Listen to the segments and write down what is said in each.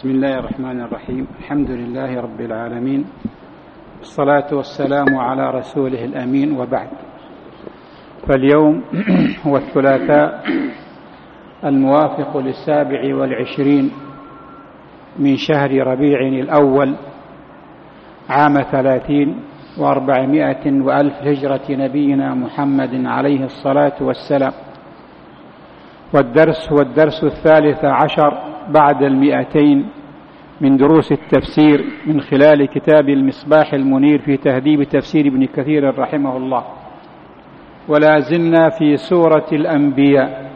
بسم الله الرحمن الرحيم. الحمد لله رب العالمين، والصلاة والسلام على رسوله الأمين، وبعد. فاليوم هو الثلاثاء الموافق 27 من شهر ربيع الأول عام 30 و400 وألف هجرة نبينا محمد عليه الصلاة والسلام، والدرس هو الدرس 13 بعد 200 من دروس التفسير من خلال كتاب المصباح المنير في تهذيب تفسير ابن كثير رحمه الله. ولا زلنا في سورة الأنبياء،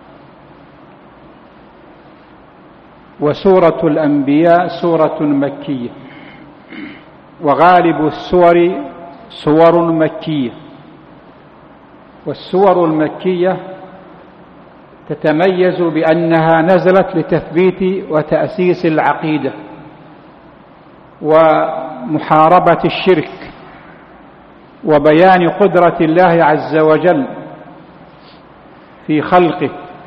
وسورة الأنبياء سورة مكية، وغالب السور سور مكية، والسور المكية تتميز بأنها نزلت لتثبيت وتأسيس العقيدة ومحاربة الشرك وبيان قدرة الله عز وجل في خلقه.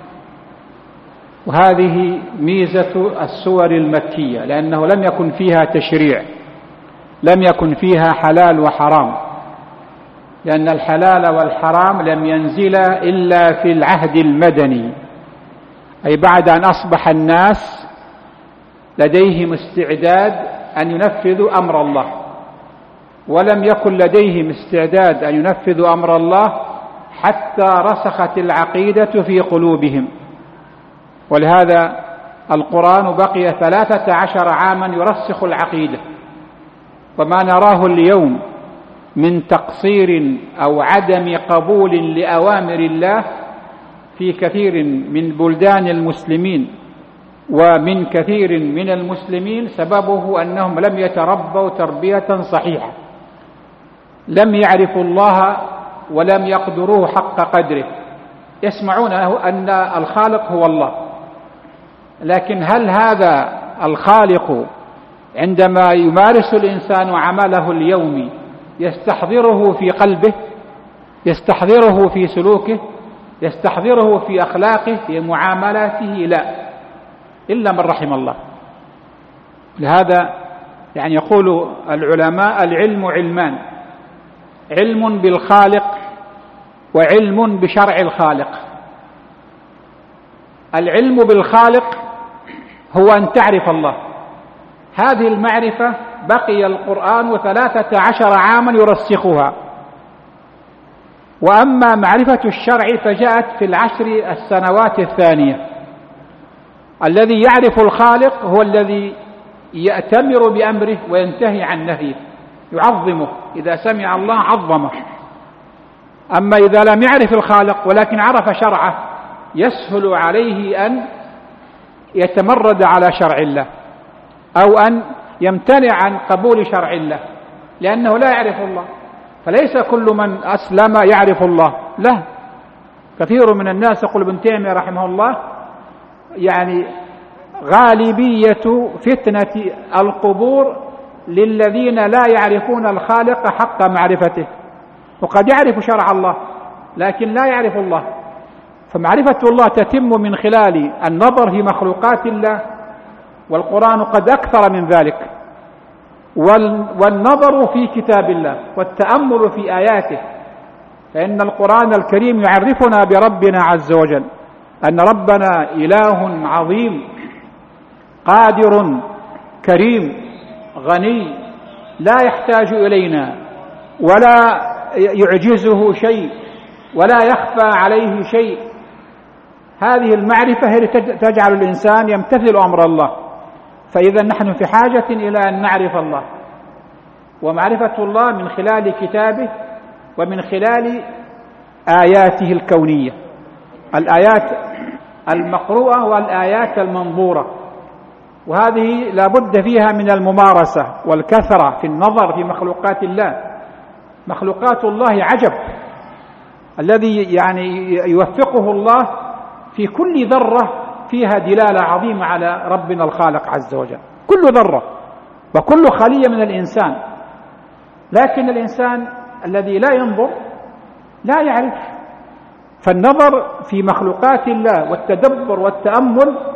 وهذه ميزة السور المكية، لأنه لم يكن فيها تشريع، لم يكن فيها حلال وحرام، لأن الحلال والحرام لم ينزلا إلا في العهد المدني، أي بعد أن أصبح الناس لديهم استعداد أن ينفذوا أمر الله، ولم يكن لديهم استعداد أن ينفذوا أمر الله حتى رسخت العقيدة في قلوبهم. ولهذا القرآن بقي 13 عاما يرسخ العقيدة، وما نراه اليوم من تقصير أو عدم قبول لأوامر الله في كثير من بلدان المسلمين ومن كثير من المسلمين سببه أنهم لم يتربوا تربية صحيحة، لم يعرفوا الله ولم يقدروه حق قدره. يسمعون أن الخالق هو الله، لكن هل هذا الخالق عندما يمارس الإنسان عمله اليومي يستحضره في قلبه، يستحضره في سلوكه، يستحضره في أخلاقه، في معاملاته؟ لا، إلا من رحم الله. لهذا يقول العلماء: العلم علمان، علم بالخالق وعلم بشرع الخالق. العلم بالخالق هو أن تعرف الله، هذه المعرفة بقي القرآن 13 عاما يرسخها. وأما معرفة الشرع فجاءت في 10 السنوات الثانية. الذي يعرف الخالق هو الذي يأتمر بأمره وينتهي عن نهيه، يعظمه، إذا سمع الله عظمه. أما إذا لم يعرف الخالق ولكن عرف شرعه يسهل عليه أن يتمرد على شرع الله، أو أن يمتنع عن قبول شرع الله، لأنه لا يعرف الله. فليس كل من أسلم يعرف الله، لا. كثير من الناس، يقول ابن تيمية رحمه الله، غالبية فتنة القبور للذين لا يعرفون الخالق حق معرفته، وقد يعرف شرع الله لكن لا يعرف الله. فمعرفة الله تتم من خلال النظر في مخلوقات الله، والقرآن قد أكثر من ذلك، والنظر في كتاب الله والتأمل في آياته، فإن القرآن الكريم يعرفنا بربنا عز وجل، أن ربنا إله عظيم قادر كريم غني لا يحتاج إلينا ولا يعجزه شيء ولا يخفى عليه شيء. هذه المعرفة هي تجعل الإنسان يمتثل أمر الله. فإذا نحن في حاجة إلى أن نعرف الله، ومعرفة الله من خلال كتابه ومن خلال آياته الكونية، الآيات المقروءة والآيات المنظورة. وهذه لا بد فيها من الممارسة والكثرة في النظر في مخلوقات الله. مخلوقات الله عجب، الذي يوفقه الله في كل ذرة فيها دلالة عظيمة على ربنا الخالق عز وجل، كل ذرة وكل خلية من الإنسان. لكن الإنسان الذي لا ينظر لا يعرف. فالنظر في مخلوقات الله والتدبر والتأمل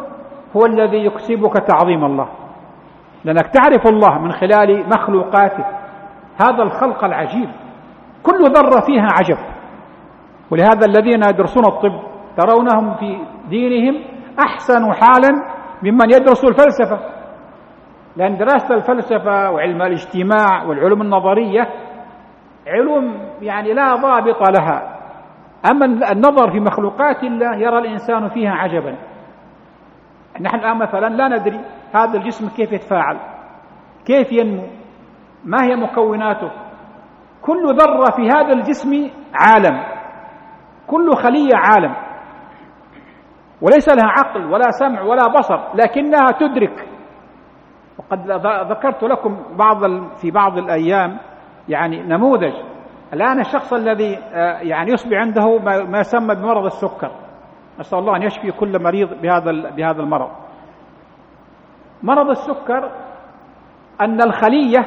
هو الذي يكسبك تعظيم الله، لأنك تعرف الله من خلال مخلوقاته. هذا الخلق العجيب كل ذرة فيها عجب. ولهذا الذين يدرسون الطب ترونهم في دينهم أحسن حالا ممن يدرس الفلسفة، لأن دراسة الفلسفة وعلم الاجتماع والعلوم النظرية علوم يعني لا ضابط لها، أما النظر في مخلوقات الله يرى الإنسان فيها عجبا. نحن الآن مثلا لا ندري هذا الجسم كيف يتفاعل، كيف ينمو، ما هي مكوناته. كل ذرة في هذا الجسم عالم، كل خلية عالم، وليس لها عقل ولا سمع ولا بصر، لكنها تدرك. وقد ذكرت لكم في بعض الأيام يعني نموذج. الآن الشخص الذي يعني يصبح عنده ما يسمى بمرض السكر، نسأل الله أن يشفي كل مريض بهذا المرض. مرض السكر أن الخلية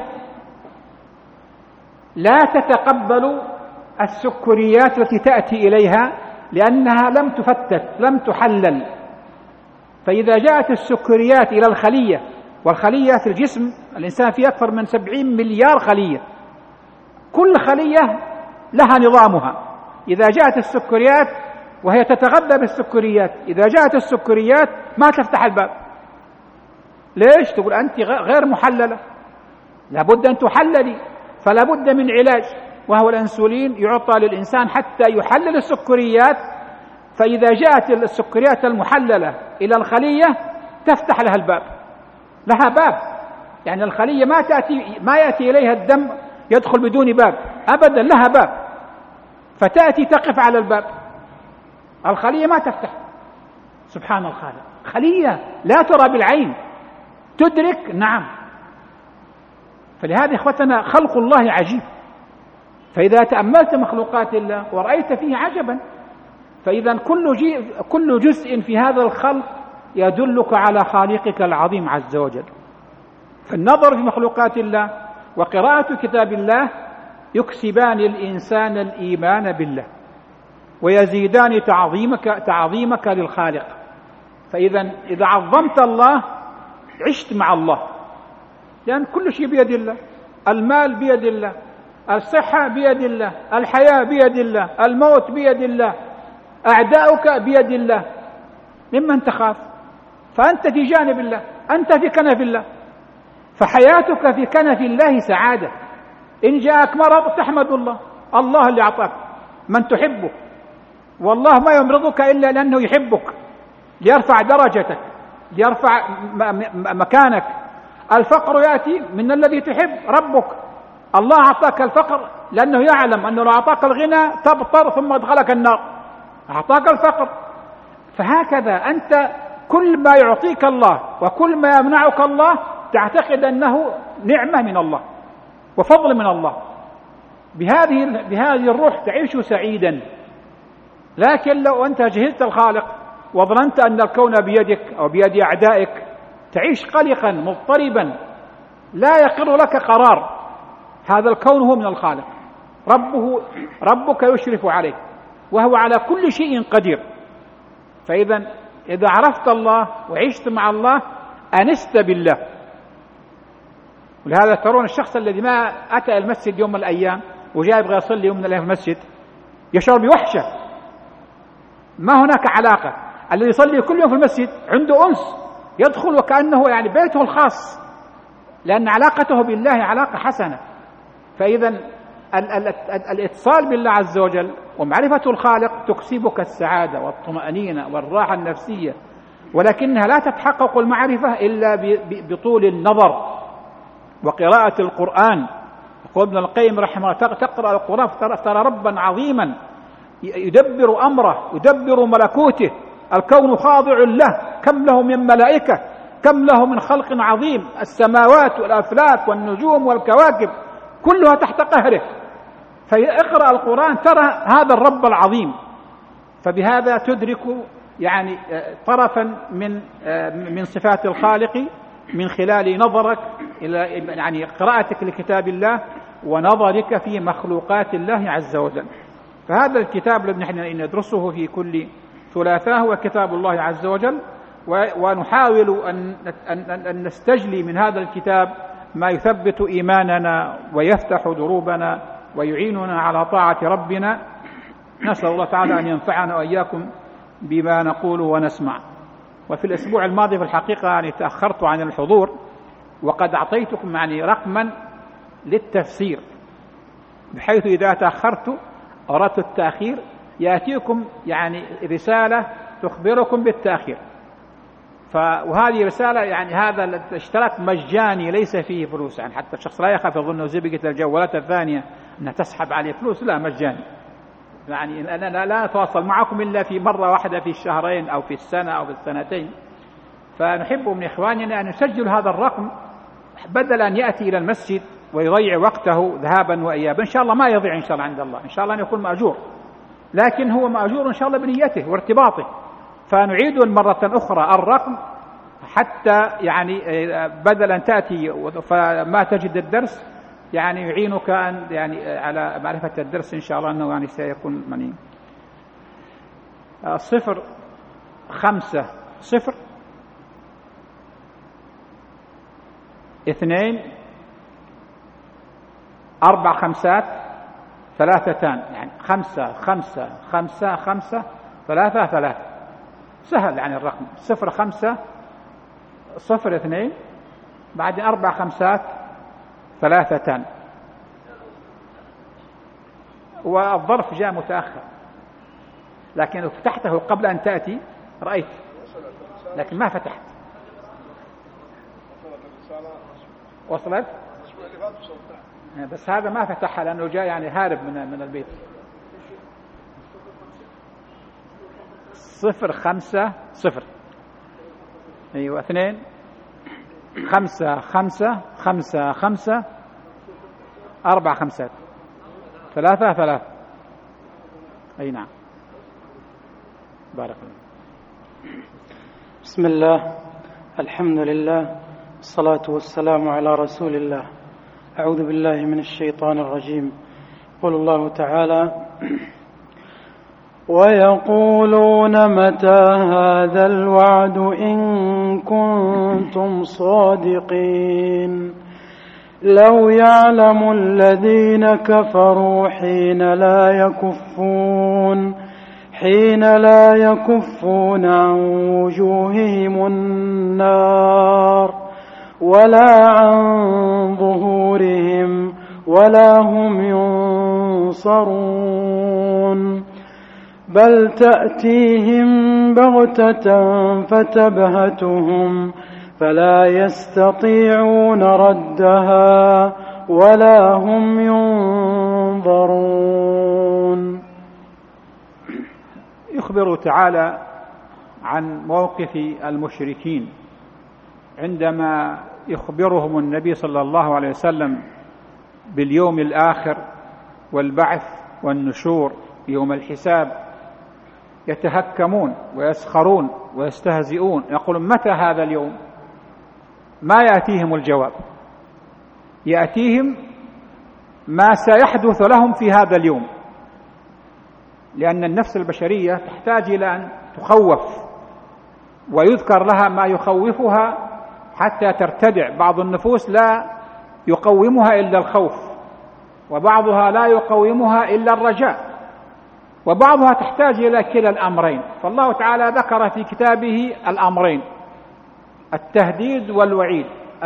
لا تتقبل السكريات التي تأتي إليها لأنها لم تفتت، لم تحلل. فإذا جاءت السكريات إلى الخلية، والخلية في الجسم الإنسان فيه أكثر من 70 مليار خلية، كل خلية لها نظامها. إذا جاءت السكريات وهي تتغذى بالسكريات، إذا جاءت السكريات ما تفتح الباب. ليش؟ تقول أنت غير محللة، لابد أن تحللي، فلا بد من علاج، وهو الأنسولين يعطى للإنسان حتى يحلل السكريات. فإذا جاءت السكريات المحللة إلى الخلية تفتح لها الباب، لها باب. يعني الخلية ما يأتي إليها الدم يدخل بدون باب أبدا، لها باب، فتأتي تقف على الباب. الخلية ما تفتح. سبحان الخالق، خلية لا ترى بالعين تدرك. نعم. فلهذا إخوتنا خلق الله عجيب. فإذا تأملت مخلوقات الله ورأيت فيه عجبا، فإذا كل جزء في هذا الخلق يدلك على خالقك العظيم عز وجل. فالنظر في مخلوقات الله وقراءة كتاب الله يكسبان الإنسان الإيمان بالله ويزيدان تعظيمك للخالق. إذا عظمت الله عشت مع الله، لأن كل شيء بيد الله. المال بيد الله، الصحة بيد الله، الحياة بيد الله، الموت بيد الله، أعداؤك بيد الله. ممن تخاف؟ فأنت في جانب الله، أنت في كنف الله، فحياتك في كنف الله سعادة. إن جاءك مرض تحمد الله، الله اللي أعطاك من تحبه، والله ما يمرضك إلا لأنه يحبك، ليرفع درجتك، ليرفع مكانك. الفقر يأتي من الذي تحب، ربك. الله أعطاك الفقر لأنه يعلم أنه لو أعطاك الغنى تبطر ثم أدخلك النار، أعطاك الفقر. فهكذا أنت كل ما يعطيك الله وكل ما يمنعك الله تعتقد أنه نعمة من الله وفضل من الله. بهذه الروح تعيش سعيدا. لكن لو أنت جهلت الخالق وظننت أن الكون بيدك أو بيد أعدائك تعيش قلقا مضطربا، لا يقر لك قرار. هذا الكون هو من الخالق، ربك يشرف عليه، وهو على كل شيء قدير. إذا عرفت الله وعشت مع الله أنست بالله. ولهذا ترون الشخص الذي ما أتى المسجد يوم من الأيام وجاء يبغى يصلي يوم من الأيام في المسجد يشعر بوحشة، ما هناك علاقة. الذي يصلي كل يوم في المسجد عنده أنس، يدخل وكأنه يعني بيته الخاص، لأن علاقته بالله علاقة حسنة. فإذا الاتصال بالله عز وجل ومعرفة الخالق تكسبك السعادة والطمأنينة والراحة النفسية، ولكنها لا تتحقق المعرفة إلا بطول النظر وقراءة القرآن. يقول ابن القيم رحمه الله: تقرأ القرآن ترى ربا عظيما يدبر أمره، يدبر ملكوته، الكون خاضع له، كم له من ملائكة، كم له من خلق عظيم، السماوات والأفلاك والنجوم والكواكب كلها تحت قهره. فاقرأ القرآن ترى هذا الرب العظيم. فبهذا تدرك يعني طرفا من صفات الخالق من خلال نظرك إلى يعني قراءتك لكتاب الله ونظرك في مخلوقات الله عز وجل. فهذا الكتاب الذي نحن ندرسه في كل ثلاثاء هو كتاب الله عز وجل، ونحاول أن نستجلي من هذا الكتاب ما يثبت إيماننا ويفتح دروبنا ويعيننا على طاعة ربنا. نسأل الله تعالى أن ينفعنا وإياكم بما نقول ونسمع. وفي الأسبوع الماضي في الحقيقة تأخرت عن الحضور، وقد أعطيتكم رقما للتفسير، بحيث إذا تأخرت أردت التأخير يأتيكم رسالة تخبركم بالتأخير. وهذه رسالة هذا الاشتراك مجاني ليس فيه فلوس، حتى الشخص لا يخاف يظن زبقة الجوالات الثانية أنها تسحب عليه فلوس، لا، مجاني. أنا لا أتواصل معكم إلا في مرة واحدة في الشهرين أو في السنة أو في السنتين. فنحب من إخواننا أن يسجل هذا الرقم بدل أن يأتي إلى المسجد ويضيع وقته ذهابا وإيابا. إن شاء الله ما يضيع إن شاء الله عند الله، إن شاء الله أن يكون مأجور، لكن هو مأجور إن شاء الله بنيته وارتباطه. فنعيد مرة أخرى الرقم حتى بدل أن تأتي فما تجد الدرس، يعينك أن على معرفة الدرس إن شاء الله أنه سيكون 050 2 4 5 3 5 5 5 5 3 3. سهل الرقم 05 02 بعد 4 5 3. والظرف جاء متأخر، لكن لو فتحته قبل أن تأتي رأيت، لكن ما فتحت. وصلت؟ بس هذا ما فتحها لأنه جاء هارب من البيت. 050 أيوة 2 5 5 5 5 4 5 3 3. أي نعم. بارك الله. بسم الله، الحمد لله، الصلاة والسلام على رسول الله. أعوذ بالله من الشيطان الرجيم. قال الله تعالى: ويقولون متى هذا الوعد إن كنتم صادقين لو يعلم الذين كفروا حين لا يكفون عن وجوههم النار ولا عن ظهورهم ولا هم ينصرون بل تأتيهم بغتة فتبهتهم فلا يستطيعون ردها ولا هم ينظرون. يخبر تعالى عن موقف المشركين عندما يخبرهم النبي صلى الله عليه وسلم باليوم الآخر والبعث والنشور يوم الحساب. يتهكمون ويسخرون ويستهزئون، يقولون متى هذا اليوم؟ ما يأتيهم الجواب، يأتيهم ما سيحدث لهم في هذا اليوم، لأن النفس البشرية تحتاج إلى أن تخوف ويذكر لها ما يخوفها حتى ترتدع. بعض النفوس لا يقومها إلا الخوف، وبعضها لا يقومها إلا الرجاء، وبعضها تحتاج إلى كلا الأمرين. فالله تعالى ذكر في كتابه الأمرين: التهديد والوعيد،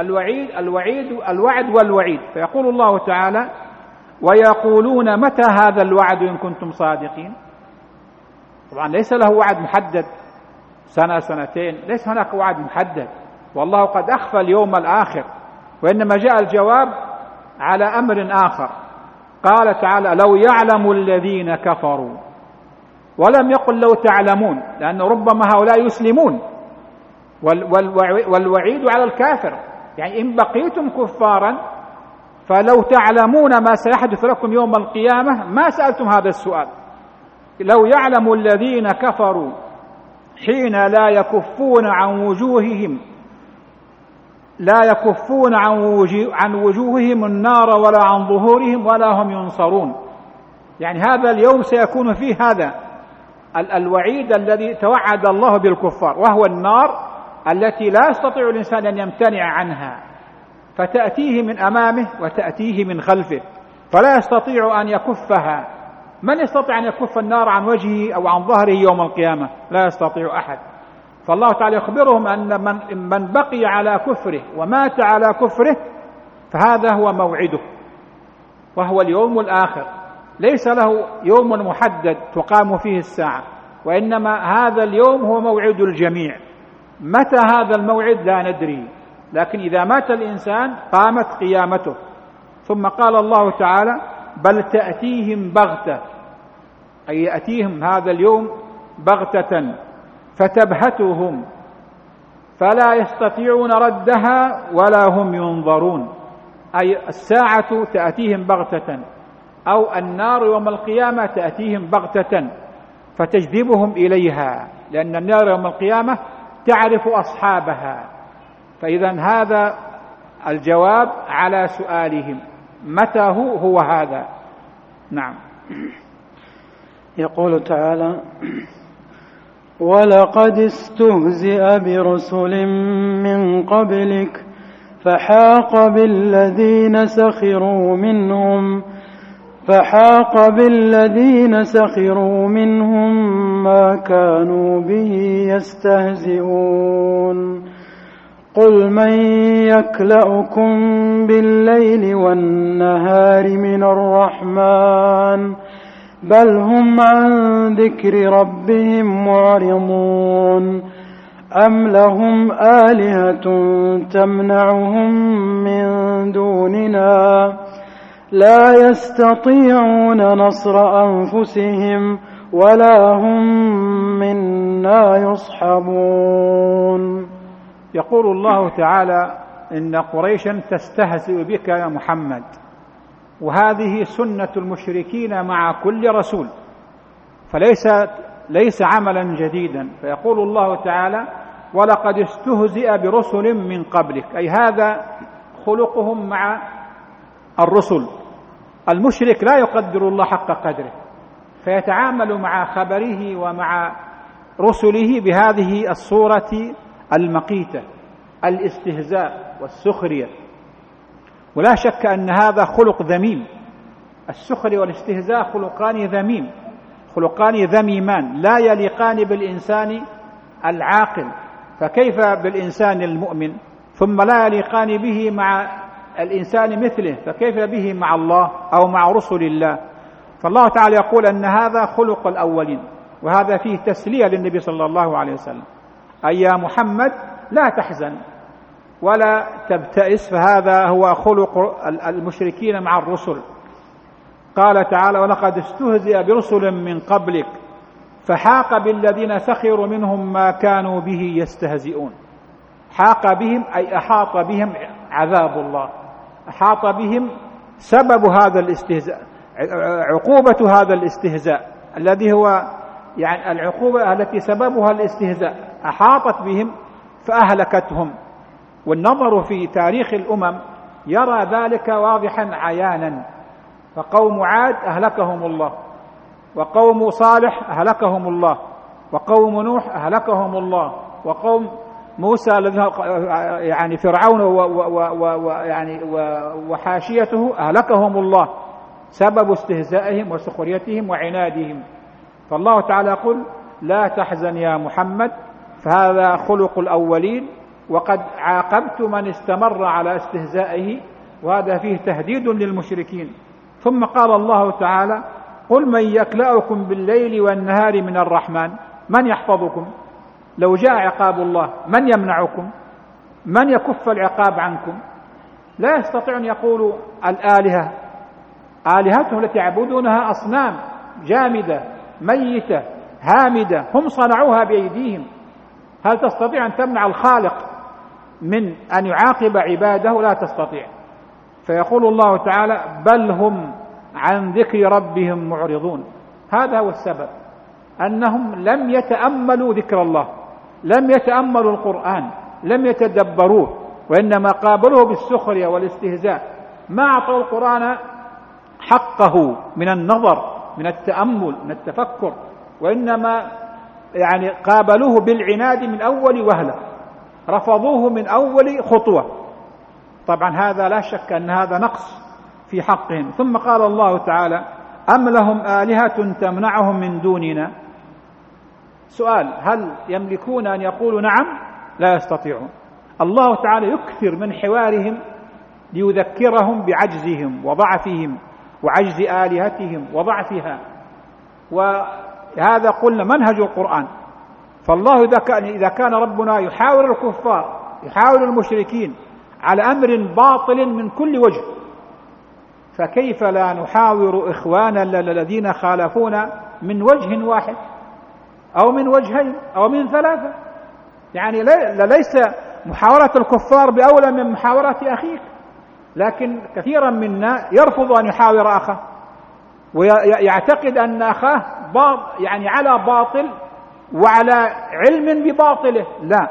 الوعد والوعيد. فيقول الله تعالى: ويقولون متى هذا الوعد إن كنتم صادقين. طبعا ليس له وعد محدد، سنة سنتين، ليس هناك وعد محدد، والله قد أخفى اليوم الآخر، وإنما جاء الجواب على أمر آخر. قال تعالى: لو يعلم الذين كفروا، ولم يقل لو تعلمون، لأن ربما هؤلاء يسلمون، والوعيد على الكافر، إن بقيتم كفارا فلو تعلمون ما سيحدث لكم يوم القيامة ما سألتم هذا السؤال. لو يعلم الذين كفروا حين لا يكفون عن وجوههم النار ولا عن ظهورهم ولا هم ينصرون. هذا اليوم سيكون فيه هذا الوعيد الذي توعد الله بالكفار، وهو النار التي لا يستطيع الإنسان أن يمتنع عنها، فتأتيه من أمامه وتأتيه من خلفه، فلا يستطيع أن يكفها. من يستطيع أن يكف النار عن وجهه أو عن ظهره يوم القيامة؟ لا يستطيع أحد. فالله تعالى يخبرهم أن من بقي على كفره ومات على كفره فهذا هو موعده، وهو اليوم الآخر، ليس له يوم محدد تقام فيه الساعة، وإنما هذا اليوم هو موعد الجميع. متى هذا الموعد لا ندري، لكن إذا مات الإنسان قامت قيامته. ثم قال الله تعالى: بل تأتيهم بغتة، أي يأتيهم هذا اليوم بغتة فتبهتهم فلا يستطيعون ردها ولا هم ينظرون، أي الساعة تأتيهم بغتة، أو النار يوم القيامة تأتيهم بغتة فتجذبهم إليها، لأن النار يوم القيامة تعرف أصحابها. فإذا هذا الجواب على سؤالهم، متى هو هذا. نعم. يقول تعالى: ولقد استهزئ برسل من قبلك فحاق بالذين سخروا منهم ما كانوا به يستهزئون. قل من يكلأكم بالليل والنهار من الرحمن بل هم عن ذكر ربهم معرضون أم لهم آلهة تمنعهم من دوننا لا يستطيعون نصر أنفسهم ولا هم منا يصحبون. يقول الله تعالى: إن قريشا تستهزئ بك يا محمد، وهذه سنة المشركين مع كل رسول، فليس عملا جديدا. فيقول الله تعالى: ولقد استهزئ برسل من قبلك، أي هذا خلقهم مع الرسل. المشرك لا يقدر الله حق قدره، فيتعامل مع خبره ومع رسله بهذه الصورة المقيتة، الاستهزاء والسخرية. ولا شك أن هذا خلق ذميم. السخرية والاستهزاء خلقان ذميمان لا يليقان بالإنسان العاقل، فكيف بالإنسان المؤمن؟ ثم لا يليقان به مع الإنسان مثله، فكيف به مع الله أو مع رسل الله؟ فالله تعالى يقول أن هذا خلق الأولين، وهذا فيه تسلية للنبي صلى الله عليه وسلم: أي يا محمد لا تحزن ولا تبتئس، فهذا هو خلق المشركين مع الرسل. قال تعالى: ولقد استهزئ برسل من قبلك فحاق بالذين سخروا منهم ما كانوا به يستهزئون. حاق بهم أي أحاط بهم عذاب الله، أحاط بهم سبب هذا الاستهزاء، عقوبة هذا الاستهزاء الذي هو يعني العقوبة التي سببها الاستهزاء، أحاطت بهم فأهلكتهم. والنظر في تاريخ الأمم يرى ذلك واضحا عيانا. فقوم عاد أهلكهم الله، وقوم صالح أهلكهم الله، وقوم نوح أهلكهم الله، وقوم موسى يعني فرعون وحاشيته أهلكهم الله، سبب استهزائهم وسخريتهم وعنادهم. فالله تعالى يقول: لا تحزن يا محمد، فهذا خلق الأولين، وقد عاقبت من استمر على استهزائه، وهذا فيه تهديد للمشركين. ثم قال الله تعالى: قل من يكلأكم بالليل والنهار من الرحمن، من يحفظكم لو جاء عقاب الله؟ من يمنعكم؟ من يكف العقاب عنكم؟ لا يستطيع أن يقولوا الآلهة، آلهتهم التي يعبدونها أصنام جامدة ميتة هامدة، هم صنعوها بأيديهم. هل تستطيع أن تمنع الخالق من أن يعاقب عباده؟ لا تستطيع. فيقول الله تعالى: بل هم عن ذكر ربهم معرضون. هذا هو السبب، أنهم لم يتأملوا ذكر الله، لم يتأملوا القرآن، لم يتدبروه، وإنما قابلوه بالسخرية والاستهزاء، ما أعطوا القرآن حقه من النظر، من التأمل، من التفكر، وإنما يعني قابلوه بالعناد من أول وهلة. رفضوه من أول خطوة. طبعا هذا لا شك أن هذا نقص في حقهم. ثم قال الله تعالى: أم لهم آلهة تمنعهم من دوننا؟ سؤال: هل يملكون أن يقولوا نعم؟ لا يستطيعون. الله تعالى يكثر من حوارهم ليذكرهم بعجزهم وضعفهم وعجز آلهتهم وضعفها، وهذا قلنا منهج القرآن. فالله إذا كان ربنا يحاور الكفار يحاور المشركين على أمر باطل من كل وجه، فكيف لا نحاور إخواننا الذين خالفونا من وجه واحد أو من وجهين أو من ثلاثة؟ يعني ليس محاورة الكفار بأولى من محاورة أخيك، لكن كثيرا منا يرفض أن يحاور أخاه ويعتقد أن أخاه يعني على باطل وعلى علم بباطله. لا،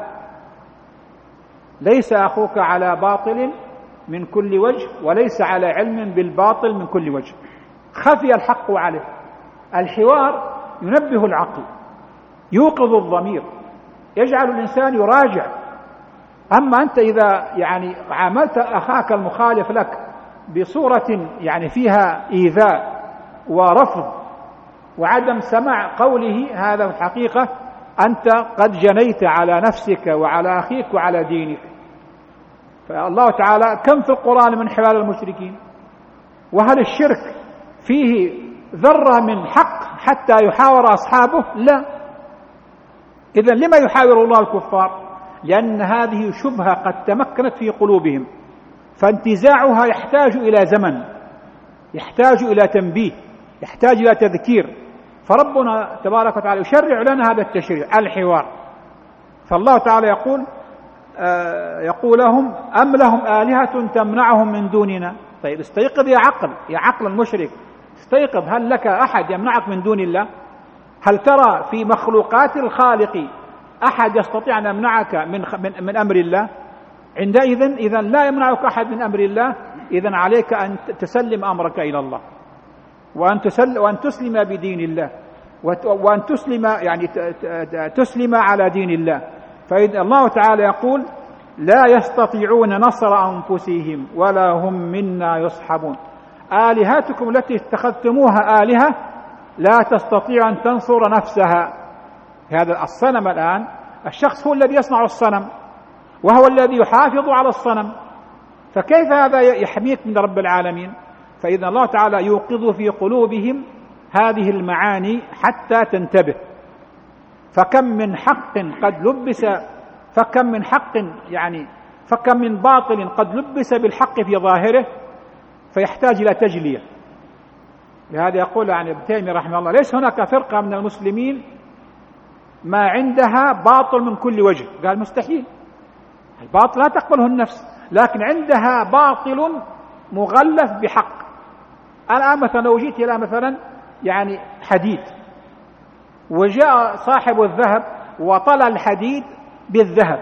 ليس أخوك على باطل من كل وجه وليس على علم بالباطل من كل وجه، خفي الحق عليه. الحوار ينبه العقل، يوقظ الضمير، يجعل الإنسان يراجع. أما أنت إذا يعني عاملت أخاك المخالف لك بصورة يعني فيها إيذاء ورفض وعدم سماع قوله، هذا الحقيقة أنت قد جنيت على نفسك وعلى أخيك وعلى دينك. فالله تعالى كم في القرآن من حوار المشركين؟ وهل الشرك فيه ذرة من حق حتى يحاور أصحابه؟ لا. إذن لما يحاور الله الكفار؟ لأن هذه شبهة قد تمكنت في قلوبهم، فانتزاعها يحتاج إلى زمن، يحتاج إلى تنبيه، يحتاج إلى تذكير. فربنا تبارك وتعالى يشرع لنا هذا التشريع، الحوار. فالله تعالى يقول لهم: أم لهم آلهة تمنعهم من دوننا؟ طيب استيقظ يا عقل، يا عقل المشرك، استيقظ. هل لك أحد يمنعك من دون الله؟ هل ترى في مخلوقات الخالق أحد يستطيع أن يمنعك من أمر الله؟ عندئذ إذا لا يمنعك أحد من أمر الله. إذن عليك أن تسلم أمرك إلى الله، وأن تسلم بدين الله، وأن تسلم يعني تسلم على دين الله. فإذا الله تعالى يقول: لا يستطيعون نصر أنفسهم ولا هم منا يصحبون. آلهتكم التي اتخذتموها آلهة لا تستطيع أن تنصر نفسها. هذا الصنم الآن، الشخص هو الذي يصنع الصنم وهو الذي يحافظ على الصنم، فكيف هذا يحميك من رب العالمين؟ فإذا الله تعالى يوقظ في قلوبهم هذه المعاني حتى تنتبه. فكم من حق قد لبس، فكم من باطل قد لبس بالحق في ظاهره فيحتاج إلى تجلية. لهذا يقول عن ابن تيمية رحمه الله: ليس هناك فرقة من المسلمين ما عندها باطل من كل وجه. قال: مستحيل، الباطل لا تقبله النفس، لكن عندها باطل مغلف بحق. الآن مثلا لو جيت إلى مثلا يعني حديد، وجاء صاحب الذهب وطلى الحديد بالذهب،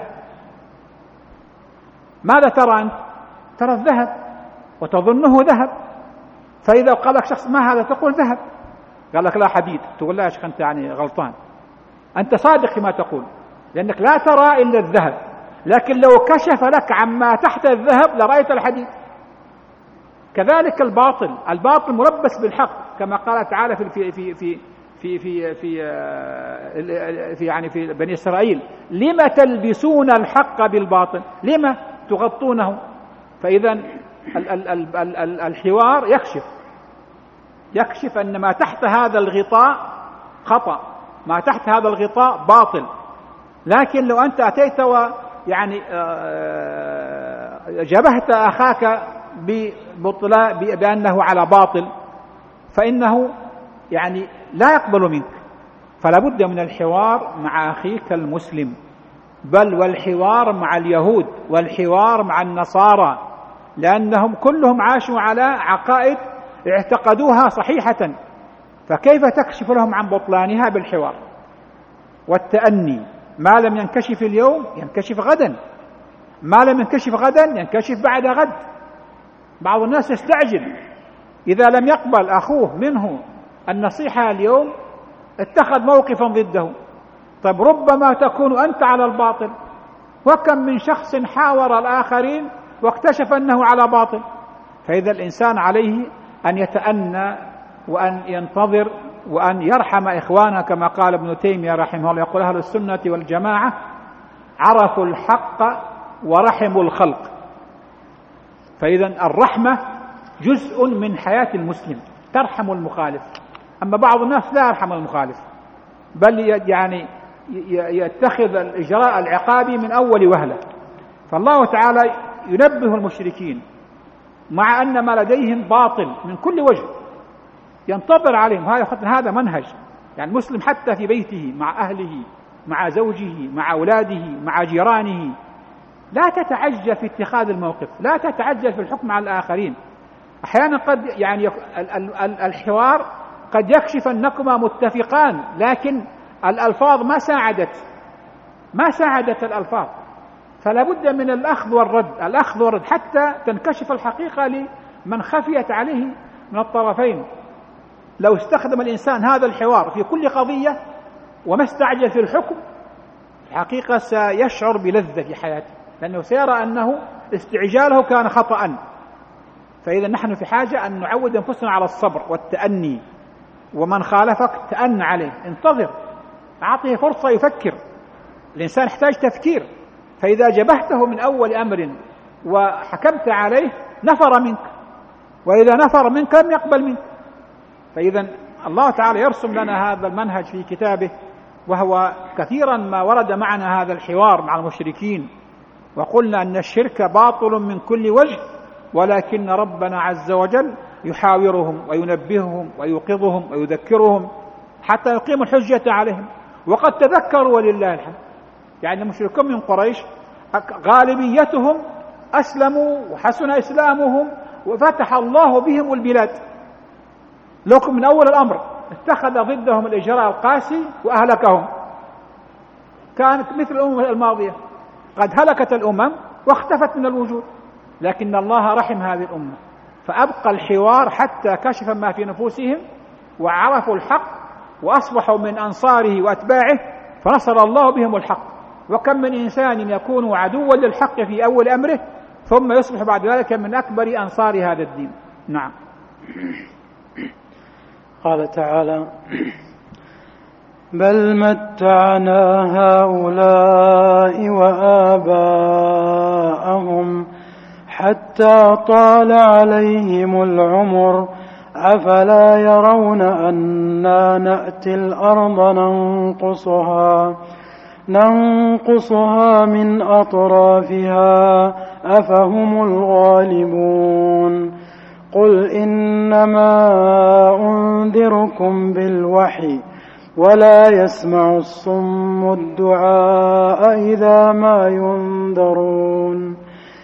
ماذا ترى أنت؟ ترى الذهب وتظنه ذهب. فإذا قال لك شخص: ما هذا؟ تقول ذهب. قال لك: لا حديد. تقول: لا يا شيخ أنت يعني غلطان، أنت صادق فيما تقول، لأنك لا ترى إلا الذهب، لكن لو كشف لك عما تحت الذهب لرأيت الحديد. كذلك الباطل ملبس بالحق، كما قال تعالى في بني إسرائيل: لما تلبسون الحق بالباطل، لما تغطونه؟ فإذا الحوار يكشف أن ما تحت هذا الغطاء خطأ، ما تحت هذا الغطاء باطل. لكن لو أنت أتيت ويعني جبهت أخاك بأنه على باطل فإنه يعني لا يقبل منك. فلا بد من الحوار مع أخيك المسلم، بل والحوار مع اليهود والحوار مع النصارى، لأنهم كلهم عاشوا على عقائد اعتقدوها صحيحة، فكيف تكشف لهم عن بطلانها؟ بالحوار والتأني. ما لم ينكشف اليوم ينكشف غدا، ما لم ينكشف غدا ينكشف بعد غد. بعض الناس يستعجل، إذا لم يقبل أخوه منه النصيحة اليوم اتخذ موقفا ضده. طيب ربما تكون أنت على الباطل وكم من شخص حاور الآخرين واكتشف أنه على باطل. فإذا الإنسان عليه أن يتأنى وأن ينتظر وأن يرحم إخوانه، كما قال ابن تيمية رحمه الله، يقول أهل السنة والجماعة عرفوا الحق ورحموا الخلق. فإذا الرحمة جزء من حياة المسلم، ترحم المخالف. أما بعض الناس لا يرحم المخالف، بل يعني يتخذ الإجراء العقابي من أول وهلة. فالله تعالى ينبه المشركين مع أن ما لديهم باطل من كل وجه، ينتظر عليهم. هذا منهج يعني المسلم حتى في بيته مع أهله، مع زوجه، مع أولاده، مع جيرانه، لا تتعجل في اتخاذ الموقف، لا تتعجل في الحكم على الآخرين. أحيانا قد يعني الحوار قد يكشف أنكما متفقان، لكن الألفاظ ما ساعدت الألفاظ، فلا بد من الأخذ والرد حتى تنكشف الحقيقة لمن خفيت عليه من الطرفين. لو استخدم الإنسان هذا الحوار في كل قضية وما استعجل في الحكم، الحقيقة سيشعر بلذة في حياته، لأنه سيرى أنه استعجاله كان خطأ. فإذا نحن في حاجة أن نعود أنفسنا على الصبر والتأني، ومن خالفك تأن عليه، انتظر، أعطيه فرصة يفكر. الإنسان يحتاج تفكير، فإذا جبهته من أول أمر وحكمت عليه نفر منك، وإذا نفر منك لم يقبل منك. فإذا الله تعالى يرسم لنا هذا المنهج في كتابه، وهو كثيرا ما ورد معنا هذا الحوار مع المشركين، وقلنا أن الشرك باطل من كل وجه، ولكن ربنا عز وجل يحاورهم وينبههم ويوقظهم ويذكرهم حتى يقيم الحجة عليهم. وقد تذكروا ولله الحمد، يعني المشركون من قريش غالبيتهم أسلموا وحسن إسلامهم وفتح الله بهم البلاد، لكن من أول الأمر اتخذ ضدهم الإجراء القاسي وأهلكهم. كانت مثل الأمم الماضية، قد هلكت الأمم واختفت من الوجود، لكن الله رحم هذه الأمة فأبقى الحوار حتى كشف ما في نفوسهم وعرفوا الحق وأصبحوا من أنصاره وأتباعه، فنصر الله بهم الحق. وكم من إنسان يكون عدوا للحق في أول أمره ثم يصبح بعد ذلك من أكبر أنصار هذا الدين. نعم. قال تعالى: بل متعنا هؤلاء وآباءهم حتى طال عليهم العمر أفلا يرون أنا نأتي الأرض ننقصها من أطرافها أفهم الغالبون. قل إنما أنذركم بالوحي ولا يسمع الصم الدعاء إذا ما ينذرون.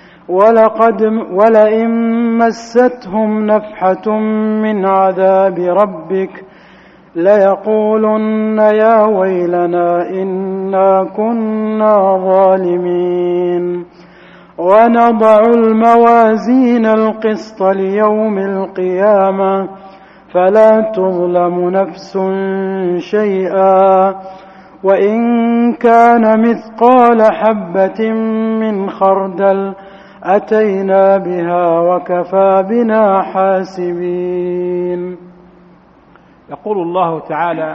ولئن مستهم نفحة من عذاب ربك ليقولن يا ويلنا إنا كنا ظالمين. ونضع الموازين القسط ليوم القيامة فلا تظلم نفس شيئا وإن كان مثقال حبة من خردل أتينا بها وكفى بنا حاسبين. يقول الله تعالى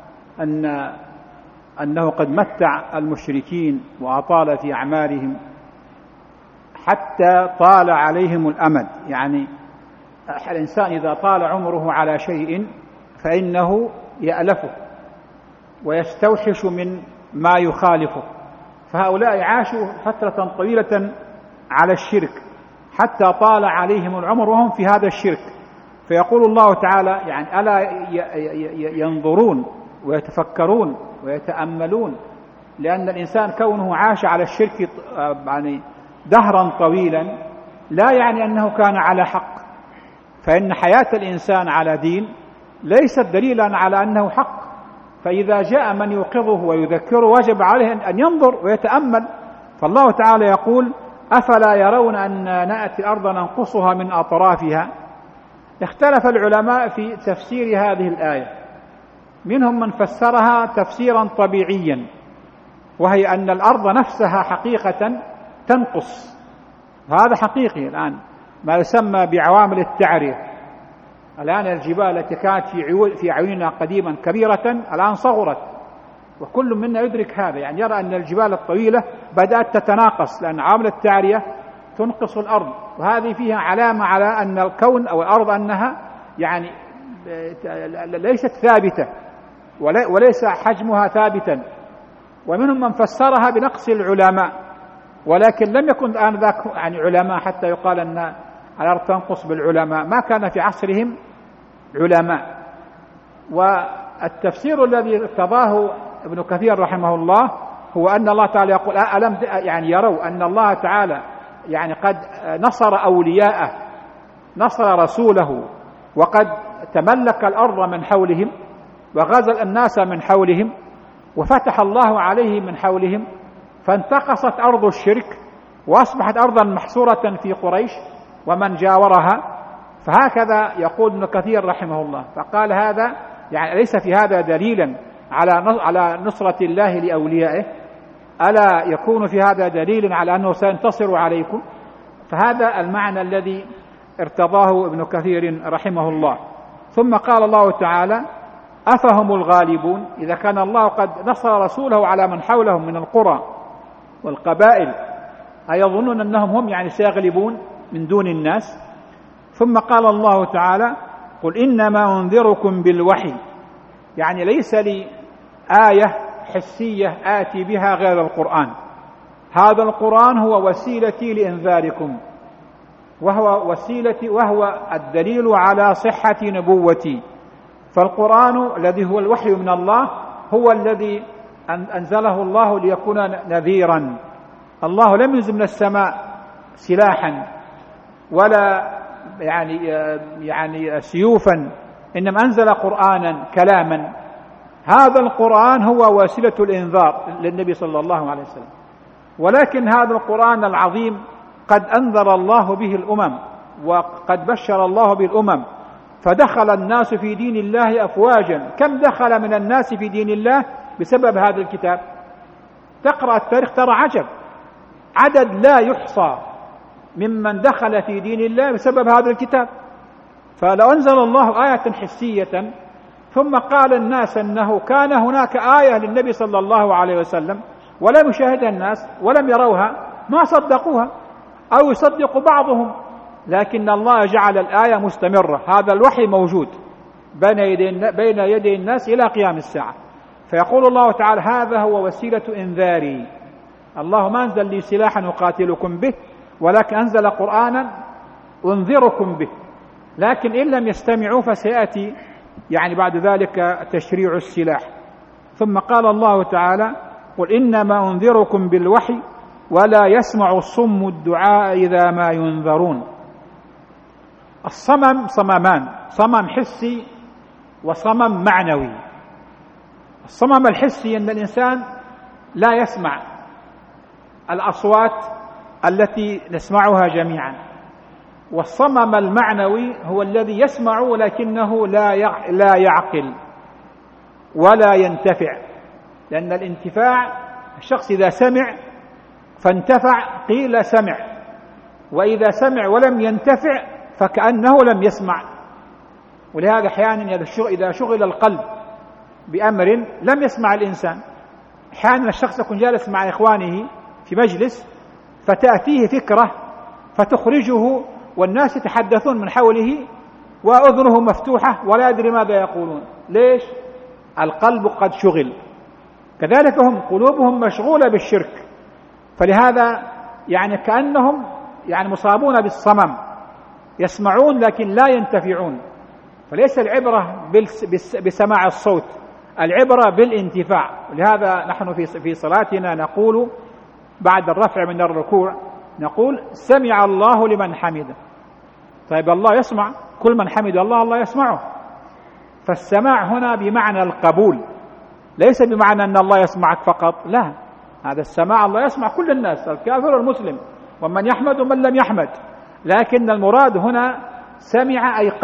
أنه قد متع المشركين وأطال في أعمارهم حتى طال عليهم الأمد. يعني الإنسان إذا طال عمره على شيء فإنه يألفه ويستوحش من ما يخالفه، فهؤلاء عاشوا فترة طويلة على الشرك حتى طال عليهم العمر وهم في هذا الشرك. فيقول الله تعالى يعني ألا ينظرون ويتفكرون ويتأملون، لأن الإنسان كونه عاش على الشرك يعني دهرا طويلا لا يعني أنه كان على حق، فإن حياة الإنسان على دين ليست دليلا على أنه حق. فإذا جاء من يوقظه ويذكره وجب عليه أن ينظر ويتأمل. فالله تعالى يقول أفلا يرون أن نأتي الأرض ننقصها من أطرافها. اختلف العلماء في تفسير هذه الآية، منهم من فسرها تفسيرا طبيعيا وهي أن الأرض نفسها حقيقة تنقص. هذا حقيقي الآن، ما يسمى بعوامل التعرية. الآن الجبال التي كانت في عيوننا قديما كبيرة الآن صغرت، وكل منا يدرك هذا، يعني يرى أن الجبال الطويلة بدأت تتناقص، لأن عوامل التعرية تنقص الأرض، وهذه فيها علامة على أن الكون أو الأرض أنها يعني ليست ثابتة، وليس حجمها ثابتا. ومنهم من فسرها بنقص العلماء، ولكن لم يكن الآن ذاك يعني علماء حتى يقال أن الأرض تنقص بالعلماء، ما كان في عصرهم علماء. والتفسير الذي ارتضاه ابن كثير رحمه الله هو أن الله تعالى يقول ألم يعني يروا أن الله تعالى يعني قد نصر أولياءه، نصر رسوله، وقد تملك الأرض من حولهم، وغزا الناس من حولهم، وفتح الله عليهم من حولهم، فانتقصت أرض الشرك وأصبحت أرضا محصورة في قريش ومن جاورها. فهكذا يقول ابن كثير رحمه الله، فقال هذا يعني ليس في هذا دليلا على نصرة الله لأوليائه؟ ألا يكون في هذا دليل على أنه سينتصر عليكم؟ فهذا المعنى الذي ارتضاه ابن كثير رحمه الله. ثم قال الله تعالى أفهم الغالبون، إذا كان الله قد نصر رسوله على من حولهم من القرى والقبائل، أيظنون أنهم هم يعني سيغلبون من دون الناس؟ ثم قال الله تعالى قل إنما أنذركم بالوحي، يعني ليس لي آية حسية آتي بها غير القرآن، هذا القرآن هو وسيلتي لإنذاركم، وهو الدليل على صحة نبوتي. فالقرآن الذي هو الوحي من الله هو الذي أنزله الله ليكون نذيرا. الله لم ينزل من السماء سلاحا ولا يعني سيوفا، إنما أنزل قرآنا كلاما. هذا القرآن هو وسيلة الإنذار للنبي صلى الله عليه وسلم، ولكن هذا القرآن العظيم قد أنذر الله به الأمم، وقد بشر الله به الأمم، فدخل الناس في دين الله أفواجا. كم دخل من الناس في دين الله بسبب هذا الكتاب؟ تقرأ التاريخ ترى عجب، عدد لا يحصى ممن دخل في دين الله بسبب هذا الكتاب. فلو أنزل الله آية حسية ثم قال الناس أنه كان هناك آية للنبي صلى الله عليه وسلم ولم يشاهدها الناس ولم يروها، ما صدقوها، أو يصدق بعضهم، لكن الله جعل الآية مستمرة. هذا الوحي موجود بين يدي الناس إلى قيام الساعة. فيقول الله تعالى هذا هو وسيلة إنذاري. الله ما أنزل لي سلاحا أقاتلكم به، ولكن أنزل قرآنا أنذركم به. لكن إن لم يستمعوا فسيأتي يعني بعد ذلك تشريع السلاح. ثم قال الله تعالى قل إنما أنذركم بالوحي ولا يسمع الصم الدعاء إذا ما ينذرون. الصمم صممان، صمم حسي وصمم معنوي. الصمم الحسي أن الإنسان لا يسمع الأصوات التي نسمعها جميعا، والصمم المعنوي هو الذي يسمع ولكنه لا يعقل ولا ينتفع. لأن الانتفاع الشخص إذا سمع فانتفع قيل سمع، وإذا سمع ولم ينتفع فكأنه لم يسمع. ولهذا أحيانا إذا شغل القلب بأمر لم يسمع الإنسان. أحيانا الشخص يكون جالس مع إخوانه في مجلس فتأتيه فكرة فتخرجه والناس يتحدثون من حوله وأذنه مفتوحة ولا يدري ماذا يقولون. ليش؟ القلب قد شغل. كذلك هم قلوبهم مشغولة بالشرك، فلهذا يعني كأنهم يعني مصابون بالصمم، يسمعون لكن لا ينتفعون. فليس العبرة بسماع الصوت، العبرة بالانتفاع. لهذا نحن في صلاتنا نقول بعد الرفع من الركوع نقول سمع الله لمن حمده. طيب الله يسمع، كل من حمد الله الله يسمعه. فالسماع هنا بمعنى القبول، ليس بمعنى أن الله يسمعك فقط، لا، هذا السماع الله يسمع كل الناس، الكافر والمسلم، ومن يحمد ومن لم يحمد. لكن المراد هنا سمع أي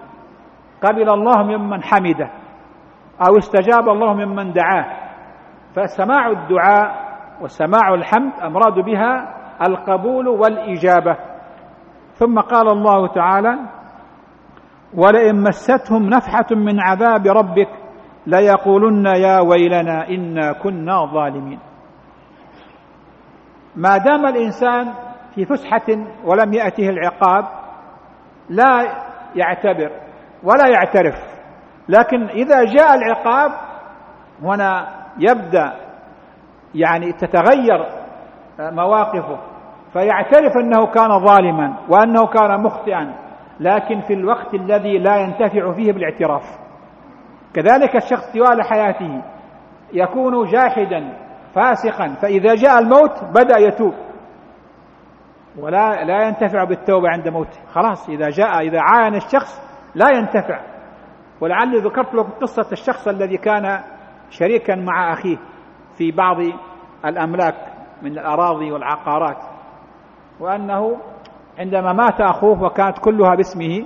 قبل الله ممن حمده، أو استجاب الله ممن دعاه. فسماع الدعاء وسماع الحمد أمراد بها القبول والإجابة. ثم قال الله تعالى: ولئن مستهم نفحة من عذاب ربك ليقولن يا ويلنا إنا كنا ظالمين. ما دام الإنسان في فسحة ولم يأته العقاب لا يعتبر ولا يعترف، لكن إذا جاء العقاب هنا يبدأ تتغير مواقفه، فيعترف أنه كان ظالما وأنه كان مخطئا، لكن في الوقت الذي لا ينتفع فيه بالاعتراف. كذلك الشخص طوال حياته يكون جاحدا فاسقا، فإذا جاء الموت بدأ يتوب ولا ينتفع بالتوبة عند موته، خلاص إذا عاين الشخص لا ينتفع. ولعلي ذكرت لكم قصة الشخص الذي كان شريكا مع أخيه في بعض الأملاك من الأراضي والعقارات، وأنه عندما مات أخوه وكانت كلها باسمه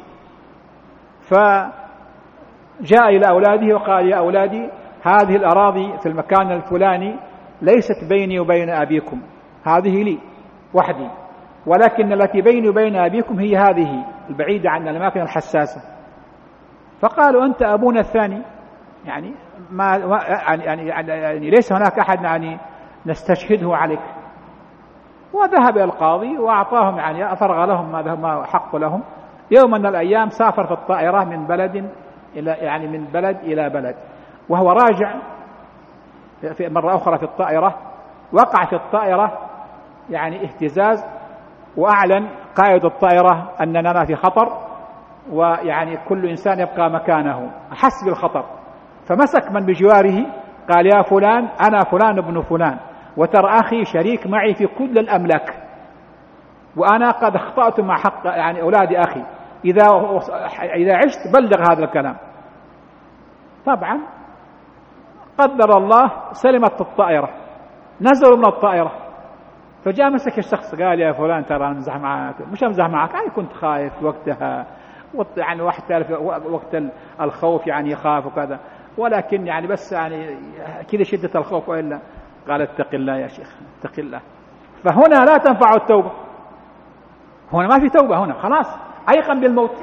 فجاء إلى أولاده وقال: يا أولادي، هذه الأراضي في المكان الفلاني ليست بيني وبين أبيكم، هذه لي وحدي، ولكن التي بيني وبين أبيكم هي هذه البعيدة عن الأماكن الحساسة. فقالوا: أنت أبونا الثاني، ليس هناك أحد نستشهده عليك. وذهب إلى القاضي وأعطاهم أفرغ لهم ما حق لهم. يوم من الأيام سافر في الطائرة من بلد إلى بلد، وهو راجع في مرة أخرى في الطائرة وقع في الطائرة اهتزاز، وأعلن قائد الطائرة أننا في خطر، كل إنسان يبقى مكانه. أحس بالخطر فمسك من بجواره قال: يا فلان، أنا فلان ابن فلان، وترى أخي شريك معي في كل الأملاك، وأنا قد أخطأت مع حق أولاد أخي، إذا عشت بلغ هذا الكلام. طبعا قدر الله سلمت الطائرة، نزلوا من الطائرة، فجاء مسك الشخص قال: يا فلان، ترى أمزح معك. مش أمزح معك، كنت خايف وقتها، واحد تعرف وقت الخوف يخاف وكذا، ولكن بس كذا شدة الخوف. وإلا قال: اتق الله يا شيخ، اتق الله. فهنا لا تنفع التوبة، هنا ما في توبة، هنا خلاص أيقن بالموت.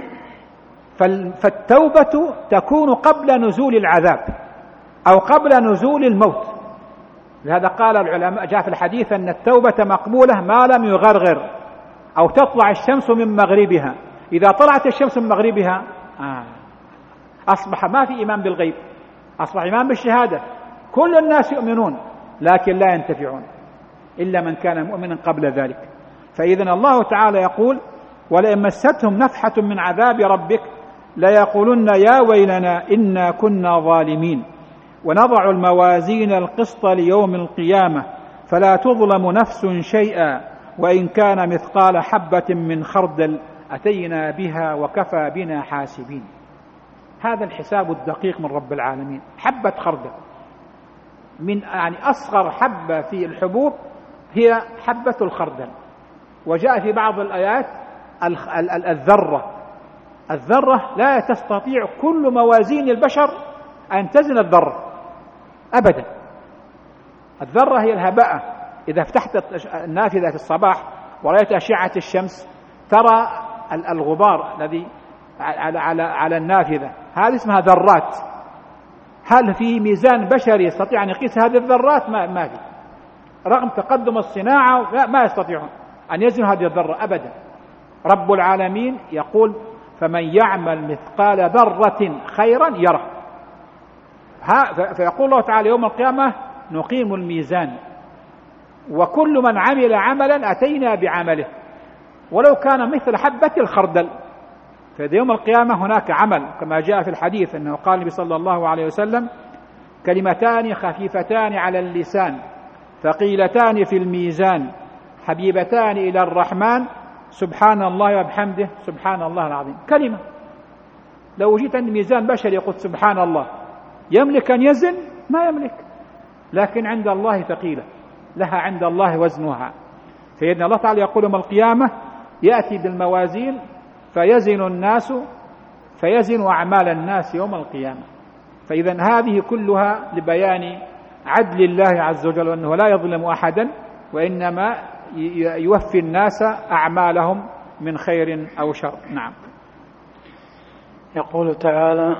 فالتوبة تكون قبل نزول العذاب أو قبل نزول الموت. لهذا قال العلماء، جاء في الحديث أن التوبة مقبولة ما لم يغرغر أو تطلع الشمس من مغربها. إذا طلعت الشمس من مغربها أصبح ما في إيمان بالغيب، أصبح إيمان بالشهادة. كل الناس يؤمنون لكن لا ينتفعون إلا من كان مؤمنا قبل ذلك. فإذن الله تعالى يقول: ولئن مستهم نفحة من عذاب ربك ليقولن يا ويلنا إنا كنا ظالمين ونضع الموازين القسط ليوم القيامة فلا تظلم نفس شيئا وإن كان مثقال حبة من خردل أتينا بها وكفى بنا حاسبين. هذا الحساب الدقيق من رب العالمين. حبة خردل، من أصغر حبة في الحبوب هي حبة الخردل. وجاء في بعض الآيات الذرة لا تستطيع كل موازين البشر أن تزن الذرة أبدا. الذرة هي الهباء. إذا فتحت النافذة في الصباح ورأيت أشعة الشمس ترى الغبار الذي على النافذة، هذه اسمها ذرات. هل في ميزان بشري يستطيع أن يقيس هذه الذرات؟ ما في. رغم تقدم الصناعة ما يستطيعون أن يزنوا هذه الذرة أبدا. رب العالمين يقول: فمن يعمل مثقال ذرة خيرا يره. فيقول الله تعالى يوم القيامة: نقيم الميزان وكل من عمل عملا أتينا بعمله ولو كان مثل حبة الخردل. فإذا يوم القيامة هناك عمل، كما جاء في الحديث أنه قال النبي صلى الله عليه وسلم: كلمتان خفيفتان على اللسان ثقيلتان في الميزان حبيبتان إلى الرحمن سبحان الله وبحمده سبحان الله العظيم. كلمة لو جيت عند ميزان بشري يقول سبحان الله، يملك أن يزن؟ ما يملك. لكن عند الله ثقيلة، لها عند الله وزنها. فإن الله تعالى يقول يوم القيامة: يأتي بالموازين فيزن أعمال الناس يوم القيامة. فإذا هذه كلها لبيان عدل الله عز وجل وأنه لا يظلم أحدا، وإنما يوفي الناس أعمالهم من خير أو شر. نعم. يقول تعالى: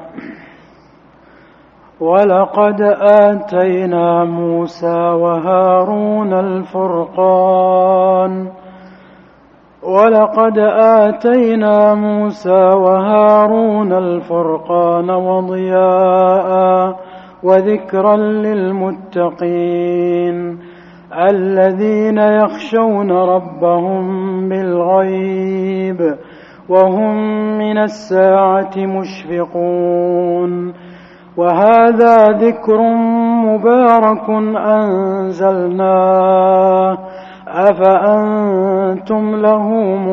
ولقد آتينا موسى وهارون الفرقان وضياء وذكرا للمتقين الذين يخشون ربهم بالغيب وهم من الساعة مشفقون. وهذا ذكر مبارك أنزلناه أفأنتم له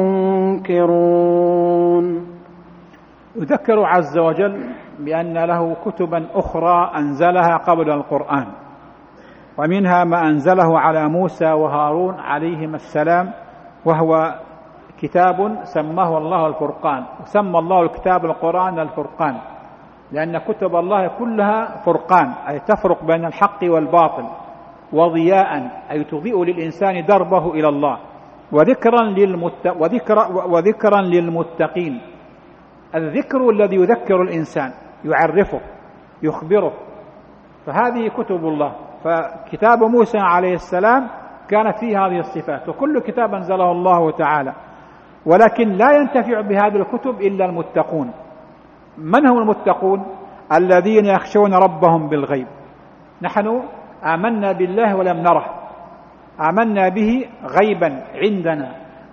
منكرون. يذكر عز وجل بأن له كتبا أخرى أنزلها قبل القرآن، ومنها ما أنزله على موسى وهارون عليهما السلام، وهو كتاب سماه الله الفرقان، وسمى الله الكتاب القرآن الفرقان، لأن كتب الله كلها فرقان، أي تفرق بين الحق والباطل، وضياء أي تضيء للإنسان دربه إلى الله، وذكرا للمتقين. الذكر الذي يذكر الإنسان، يعرفه، يخبره، فهذه كتب الله. فكتاب موسى عليه السلام كانت فيه هذه الصفات، وكل كتاب أنزله الله تعالى، ولكن لا ينتفع بهذه الكتب إلا المتقون. من هم المتقون؟ الذين يخشون ربهم بالغيب. نحن آمنا بالله ولم نره، آمنا به غيبا عندنا،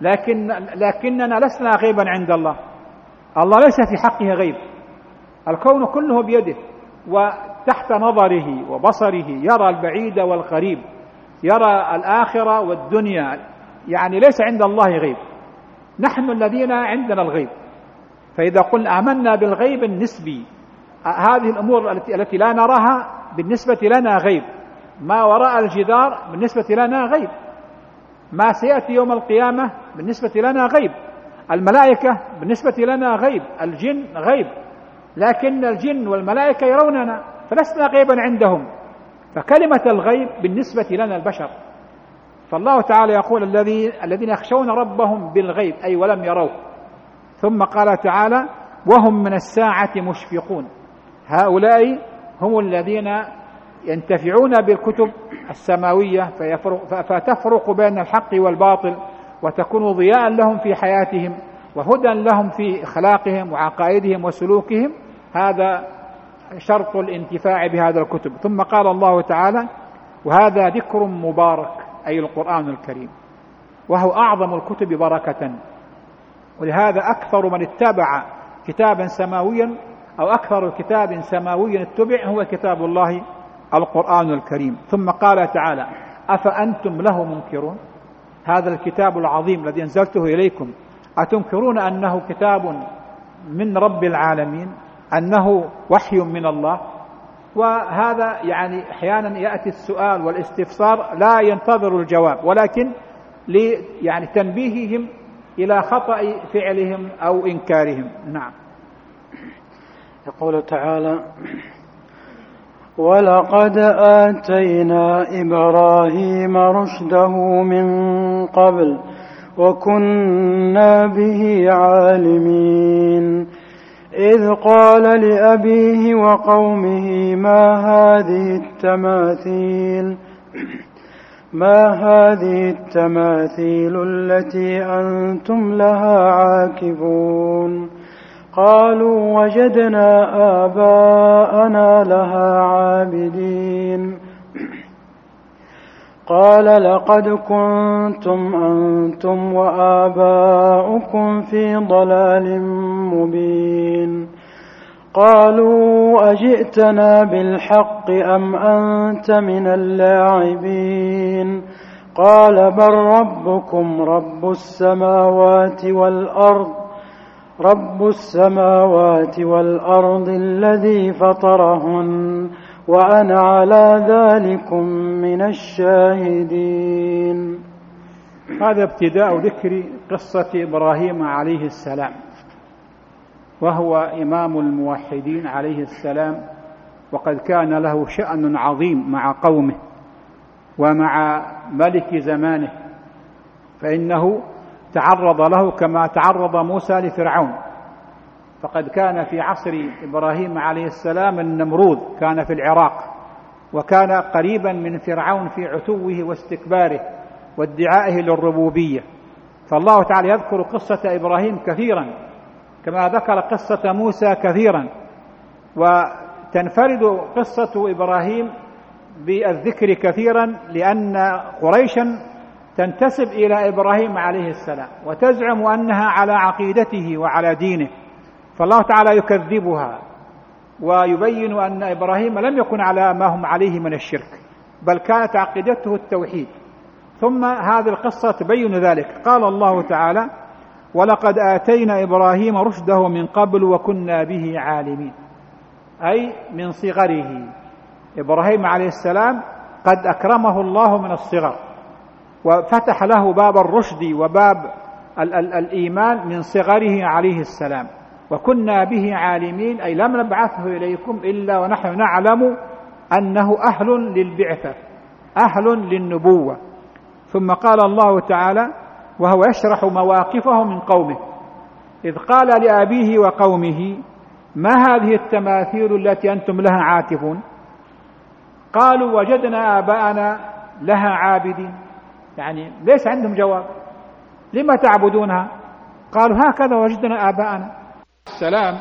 لكننا لسنا غيبا عند الله. الله ليس في حقه غيب، الكون كله بيده وتحت نظره وبصره، يرى البعيد والقريب، يرى الآخرة والدنيا، يعني ليس عند الله غيب. نحن الذين عندنا الغيب. فإذا قلنا آمنا بالغيب النسبي، هذه الأمور التي لا نراها بالنسبة لنا غيب، ما وراء الجدار بالنسبة لنا غيب، ما سيأتي يوم القيامة بالنسبة لنا غيب، الملائكة بالنسبة لنا غيب، الجن غيب، لكن الجن والملائكة يروننا فلسنا غيبا عندهم. فكلمة الغيب بالنسبة لنا البشر. فالله تعالى يقول الذين يخشون ربهم بالغيب، أي ولم يروه. ثم قال تعالى: وهم من الساعة مشفقون. هؤلاء هم الذين ينتفعون بالكتب السماوية فتفرق بين الحق والباطل، وتكون ضياء لهم في حياتهم وهدى لهم في أخلاقهم وعقائدهم وسلوكهم. هذا شرط الانتفاع بهذا الكتب. ثم قال الله تعالى: وهذا ذكر مبارك، أي القرآن الكريم، وهو أعظم الكتب بركة. ولهذا أكثر من اتبع كتابا سماويا، أو أكثر كتاب سماوي اتبع، هو كتاب الله القرآن الكريم. ثم قال تعالى: أفأنتم له منكرون. هذا الكتاب العظيم الذي أنزلته إليكم أتنكرون أنه كتاب من رب العالمين، أنه وحي من الله؟ وهذا يعني أحيانا يأتي السؤال والاستفسار لا ينتظر الجواب، ولكن يعني تنبيههم إلى خطأ فعلهم أو إنكارهم. نعم. يقول تعالى: ولقد آتينا إبراهيم رشده من قبل وكنا به عالمين إذ قال لأبيه وقومه ما هذه التماثيل التي أنتم لها عاكفون. قالوا وجدنا آباءنا لها عابدين. قال لقد كنتم أنتم وآباؤكم في ضلال مبين. قالوا أجئتنا بالحق أم أنت من اللاعبين. قال بل ربكم رب السماوات والأرض الذي فطرهن وأنا على ذلكم من الشاهدين. هذا ابتداء ذكر قصة إبراهيم عليه السلام، وهو إمام الموحدين عليه السلام، وقد كان له شأن عظيم مع قومه ومع ملك زمانه، فإنه تعرض له كما تعرض موسى لفرعون. فقد كان في عصر إبراهيم عليه السلام النمرود كان في العراق، وكان قريبا من فرعون في عتوه واستكباره وادعائه للربوبية. فالله تعالى يذكر قصة إبراهيم كثيرا كما ذكر قصة موسى كثيرا، وتنفرد قصة إبراهيم بالذكر كثيرا لأن قريشا تنتسب إلى إبراهيم عليه السلام وتزعم أنها على عقيدته وعلى دينه، فالله تعالى يكذبها ويبين أن إبراهيم لم يكن على ما هم عليه من الشرك، بل كانت عقيدته التوحيد. ثم هذه القصة تبين ذلك. قال الله تعالى: ولقد آتينا إبراهيم رشده من قبل وكنا به عالمين، أي من صغره. إبراهيم عليه السلام قد أكرمه الله من الصغر وفتح له باب الرشد وباب الإيمان من صغره عليه السلام. وكنا به عالمين، أي لم نبعثه إليكم إلا ونحن نعلم أنه أهل للبعثة، أهل للنبوة. ثم قال الله تعالى وهو يشرح مواقفه من قومه: إذ قال لأبيه وقومه ما هذه التماثيل التي أنتم لها عاكفون؟ قالوا وجدنا آباءنا لها عابدين. يعني ليس عندهم جواب، لما تعبدونها؟ قالوا هكذا وجدنا آباءنا. السلام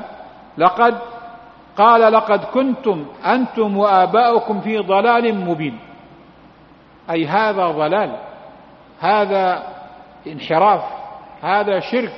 لقد كنتم أنتم وآباؤكم في ضلال مبين، أي هذا ضلال، هذا انحراف، هذا شرك.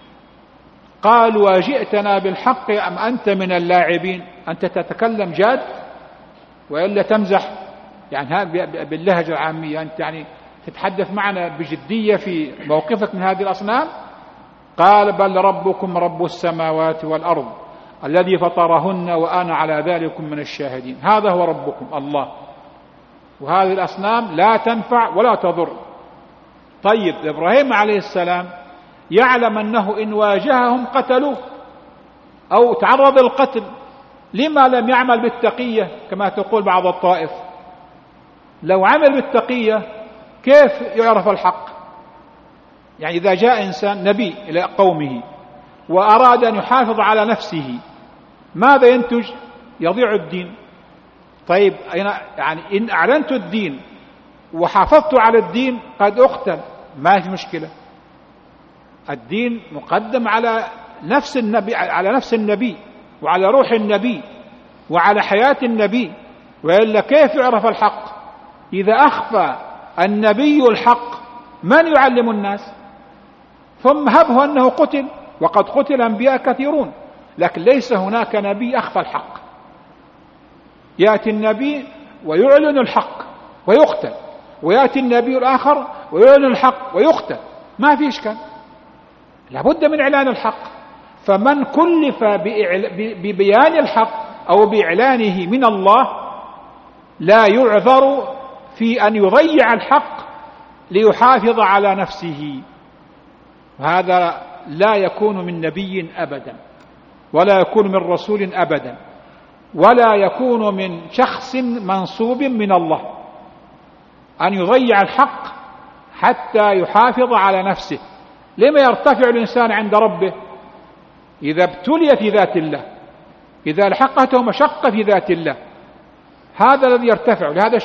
قالوا وجئتنا بالحق أم أنت من اللاعبين؟ أنت تتكلم جاد وإلا تمزح؟ يعني باللهجة العامية أنت يعني تتحدث معنا بجدية في موقفك من هذه الأصنام؟ قال بل ربكم رب السماوات والأرض الذي فطرهن وأنا على ذلك من الشاهدين. هذا هو ربكم الله، وهذه الأصنام لا تنفع ولا تضر. طيب إبراهيم عليه السلام يعلم أنه إن واجههم قتلوه أو تعرض للقتل، لما لم يعمل بالتقية كما تقول بعض الطائف؟ لو عمل بالتقية كيف يعرف الحق؟ يعني إذا جاء إنسان نبي إلى قومه وأراد أن يحافظ على نفسه ماذا ينتج؟ يضيع الدين. طيب يعني إن أعلنت الدين وحافظت على الدين قد أقتل، ما في مشكلة. الدين مقدم على نفس النبي، على نفس النبي وعلى روح النبي وعلى حياة النبي، وإلا كيف يعرف الحق؟ إذا أخفى النبي الحق من يعلم الناس؟ ثم هبه أنه قتل، وقد قتل أنبياء كثيرون، لكن ليس هناك نبي أخفى الحق. يأتي النبي ويعلن الحق ويقتل، ويأتي النبي الآخر ويعلن الحق ويقتل، ما في إشكال، لابد من إعلان الحق. فمن كلف ببيان الحق أو بإعلانه من الله لا يعذر في أن يضيع الحق ليحافظ على نفسه. وهذا لا يكون من نبي أبدا، ولا يكون من رسول أبدا، ولا يكون من شخص منصوب من الله أن يضيع الحق حتى يحافظ على نفسه. لما يرتفع الإنسان عند ربه؟ إذا ابتلي في ذات الله، إذا لحقته مشقة في ذات الله، هذا الذي يرتفع. لهذا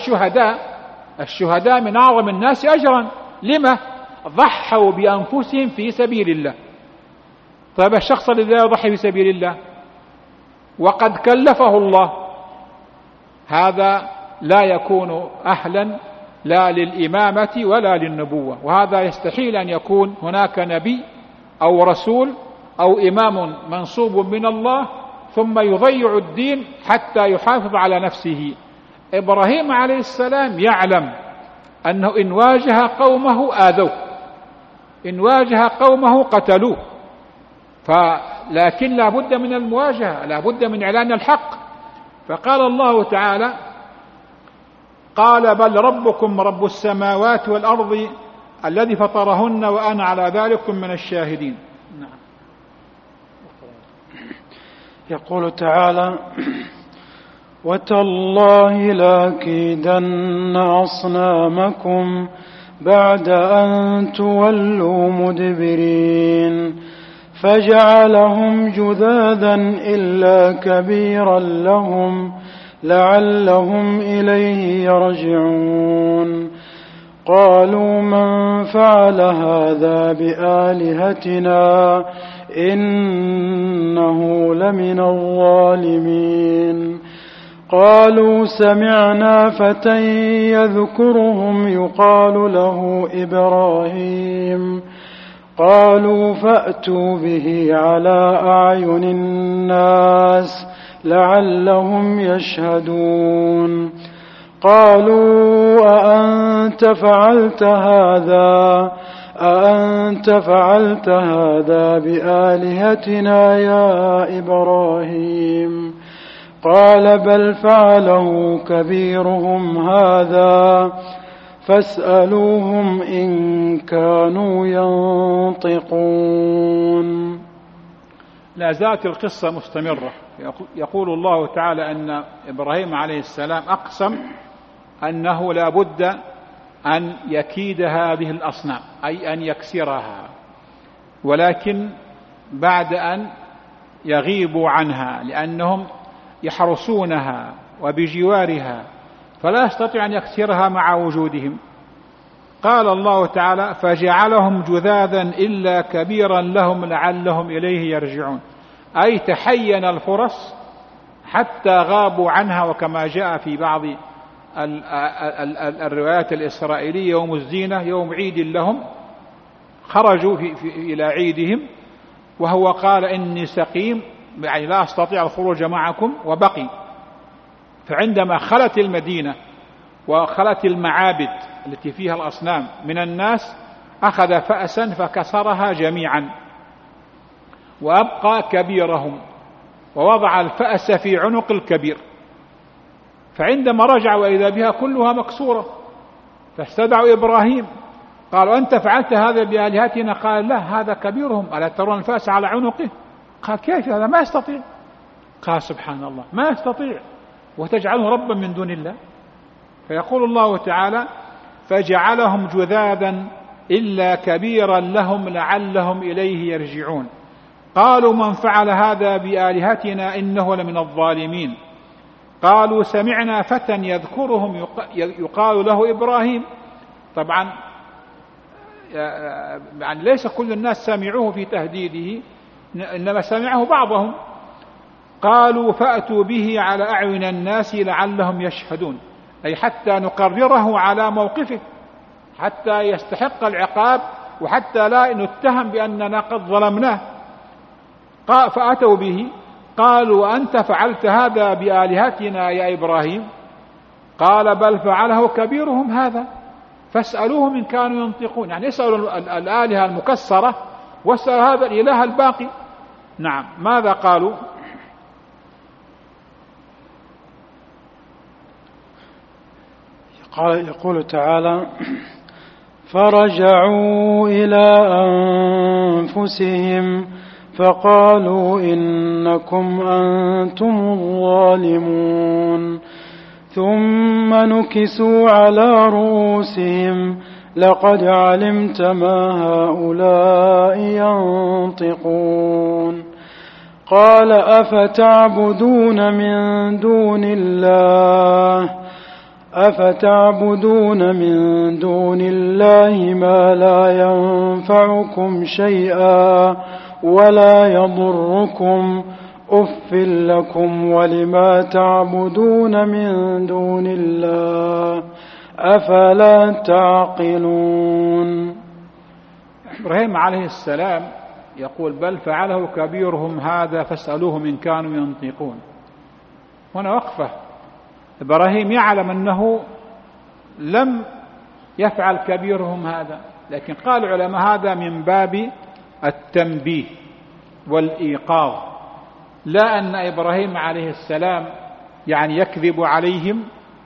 الشهداء من أعظم الناس أجرا. لما؟ ضحوا بأنفسهم في سبيل الله. طيب الشخص الذي يضحي في سبيل الله وقد كلفه الله، هذا لا يكون أهلا لا للإمامة ولا للنبوة، وهذا يستحيل أن يكون هناك نبي أو رسول أو إمام منصوب من الله ثم يضيع الدين حتى يحافظ على نفسه. إبراهيم عليه السلام يعلم أنه إن واجه قومه آذوه، إن واجه قومه قتلوه، لكن لا بد من المواجهة، لا بد من إعلان الحق. فقال الله تعالى قال بل ربكم رب السماوات والأرض الذي فطرهن وأنا على ذلك من الشاهدين. يقول تعالى وتالله لأكيدن أصنامكم بعد أن تولوا مدبرين فجعلهم جذاذا إلا كبيرا لهم لعلهم إليه يرجعون قالوا من فعل هذا بآلهتنا إنه لمن الظالمين قالوا سمعنا فتى يذكرهم يقال له إبراهيم قالوا فأتوا به على أعين الناس لعلهم يشهدون قالوا أأنت فعلت هذا بآلهتنا يا إبراهيم قال بل فعله كبيرهم هذا فاسألوهم إن كانوا ينطقون. لا زالت القصة مستمرة. يقول الله تعالى أن إبراهيم عليه السلام أقسم أنه لا بد أن يكيد هذه الأصنام، أي أن يكسرها، ولكن بعد أن يغيبوا عنها لأنهم يحرسونها وبجوارها فلا يستطيع أن يكسرها مع وجودهم. قال الله تعالى فجعلهم جذاذا إلا كبيرا لهم لعلهم إليه يرجعون، أي تحين الفرص حتى غابوا عنها. وكما جاء في بعض الروايات الإسرائيلية يوم الزينة يوم عيد لهم خرجوا إلى عيدهم وهو قال إني سقيم، يعني لا أستطيع الخروج معكم، وبقي. فعندما خلت المدينة وخلت المعابد التي فيها الأصنام من الناس أخذ فأسا فكسرها جميعا وأبقى كبيرهم ووضع الفأس في عنق الكبير. فعندما رجع وإذا بها كلها مكسورة فاستدعوا إبراهيم قالوا أنت فعلت هذا بآلهتنا؟ قال لا هذا كبيرهم، ألا ترون الفأس على عنقه؟ قال كيف هذا؟ ما يستطيع. قال سبحان الله ما يستطيع وتجعله ربا من دون الله. فيقول الله تعالى فجعلهم جذاذا إلا كبيرا لهم لعلهم إليه يرجعون قالوا من فعل هذا بآلهتنا إنه لمن الظالمين قالوا سمعنا فتى يذكرهم يقال له إبراهيم. طبعا يعني ليس كل الناس سمعوه في تهديده، إنما سمعه بعضهم. قالوا فأتوا به على أعين الناس لعلهم يشهدون، أي حتى نقرره على موقفه حتى يستحق العقاب وحتى لا نتهم بأننا قد ظلمناه. فأتوا به قالوا أنت فعلت هذا بآلهتنا يا إبراهيم؟ قال بل فعله كبيرهم هذا فاسألوهم إن كانوا ينطقون، يعني اسألوا الآلهة المكسرة واسألوا هذا الإله الباقي. نعم ماذا قالوا؟ يقول تعالى فرجعوا إلى أنفسهم فقالوا إنكم أنتم الظالمون ثم نكسوا على رؤوسهم لقد علمت ما هؤلاء ينطقون قال أفتعبدون من دون الله ما لا ينفعكم شيئا ولا يضركم أف لكم ولما تعبدون من دون الله أفلا تعقلون. إبراهيم عليه السلام يقول بل فعله كبيرهم هذا فاسألوهم إن كانوا ينطقون. هنا وقفة. إبراهيم يعلم أنه لم يفعل كبيرهم هذا، لكن قال العلماء هذا من باب التنبيه والإيقاظ، لا أن إبراهيم عليه السلام يعني يكذب عليهم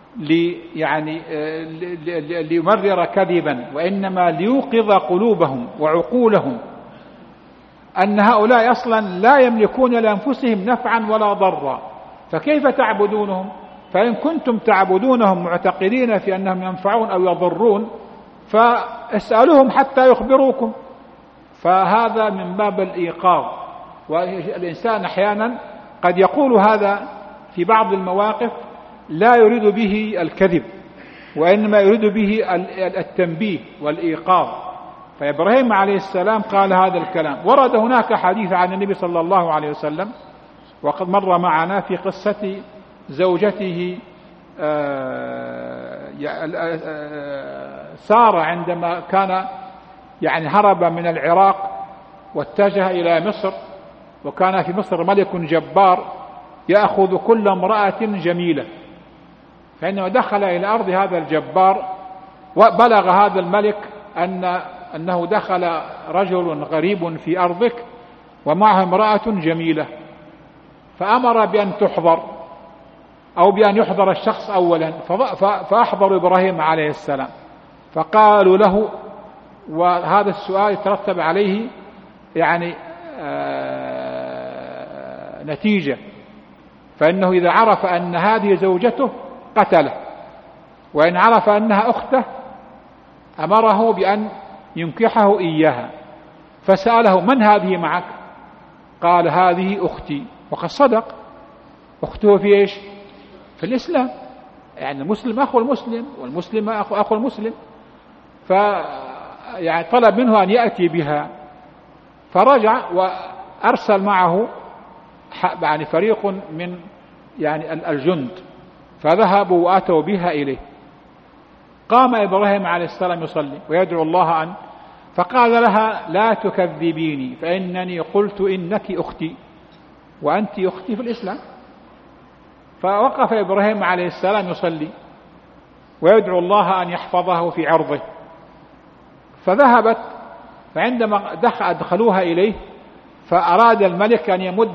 ليمرر كذبا، وإنما ليوقظ قلوبهم وعقولهم أن هؤلاء أصلا لا يملكون لأنفسهم نفعا ولا ضرا، فكيف تعبدونهم؟ فإن كنتم تعبدونهم معتقدين في أنهم ينفعون أو يضرون فاسألوهم حتى يخبروكم. فهذا من باب الإيقاظ. والإنسان أحيانا قد يقول هذا في بعض المواقف لا يريد به الكذب، وإنما يريد به التنبيه والإيقاظ. فإبراهيم عليه السلام قال هذا الكلام. ورد هناك حديث عن النبي صلى الله عليه وسلم، وقد مر معنا في قصة زوجته سارة عندما كان هرب من العراق واتجه إلى مصر، وكان في مصر ملك جبار يأخذ كل امرأة جميلة. فإنما دخل إلى أرض هذا الجبار وبلغ هذا الملك أنه دخل رجل غريب في أرضك ومعه امرأة جميلة، فأمر بأن تحضر أو بأن يحضر الشخص أولا. فأحضر إبراهيم عليه السلام، فقالوا له، وهذا السؤال يترتب عليه نتيجة، فإنه إذا عرف أن هذه زوجته قتله، وإن عرف أنها أخته أمره بأن ينكحه إياها. فسأله: من هذه معك؟ قال: هذه أختي. وقد صدق، أخته في إيش؟ في الإسلام، المسلم أخو المسلم والمسلم أخو المسلم. طلب منه أن يأتي بها، فرجع وأرسل معه فريق من الجند، فذهبوا وأتوا بها إليه. قام إبراهيم عليه السلام يصلي ويدعو الله فقال لها: لا تكذبيني، فإنني قلت إنك أختي وأنت أختي في الإسلام. فوقف إبراهيم عليه السلام يصلي ويدعو الله أن يحفظه في عرضه. فذهبت، فعندما أدخلوها إليه فأراد الملك أن يمد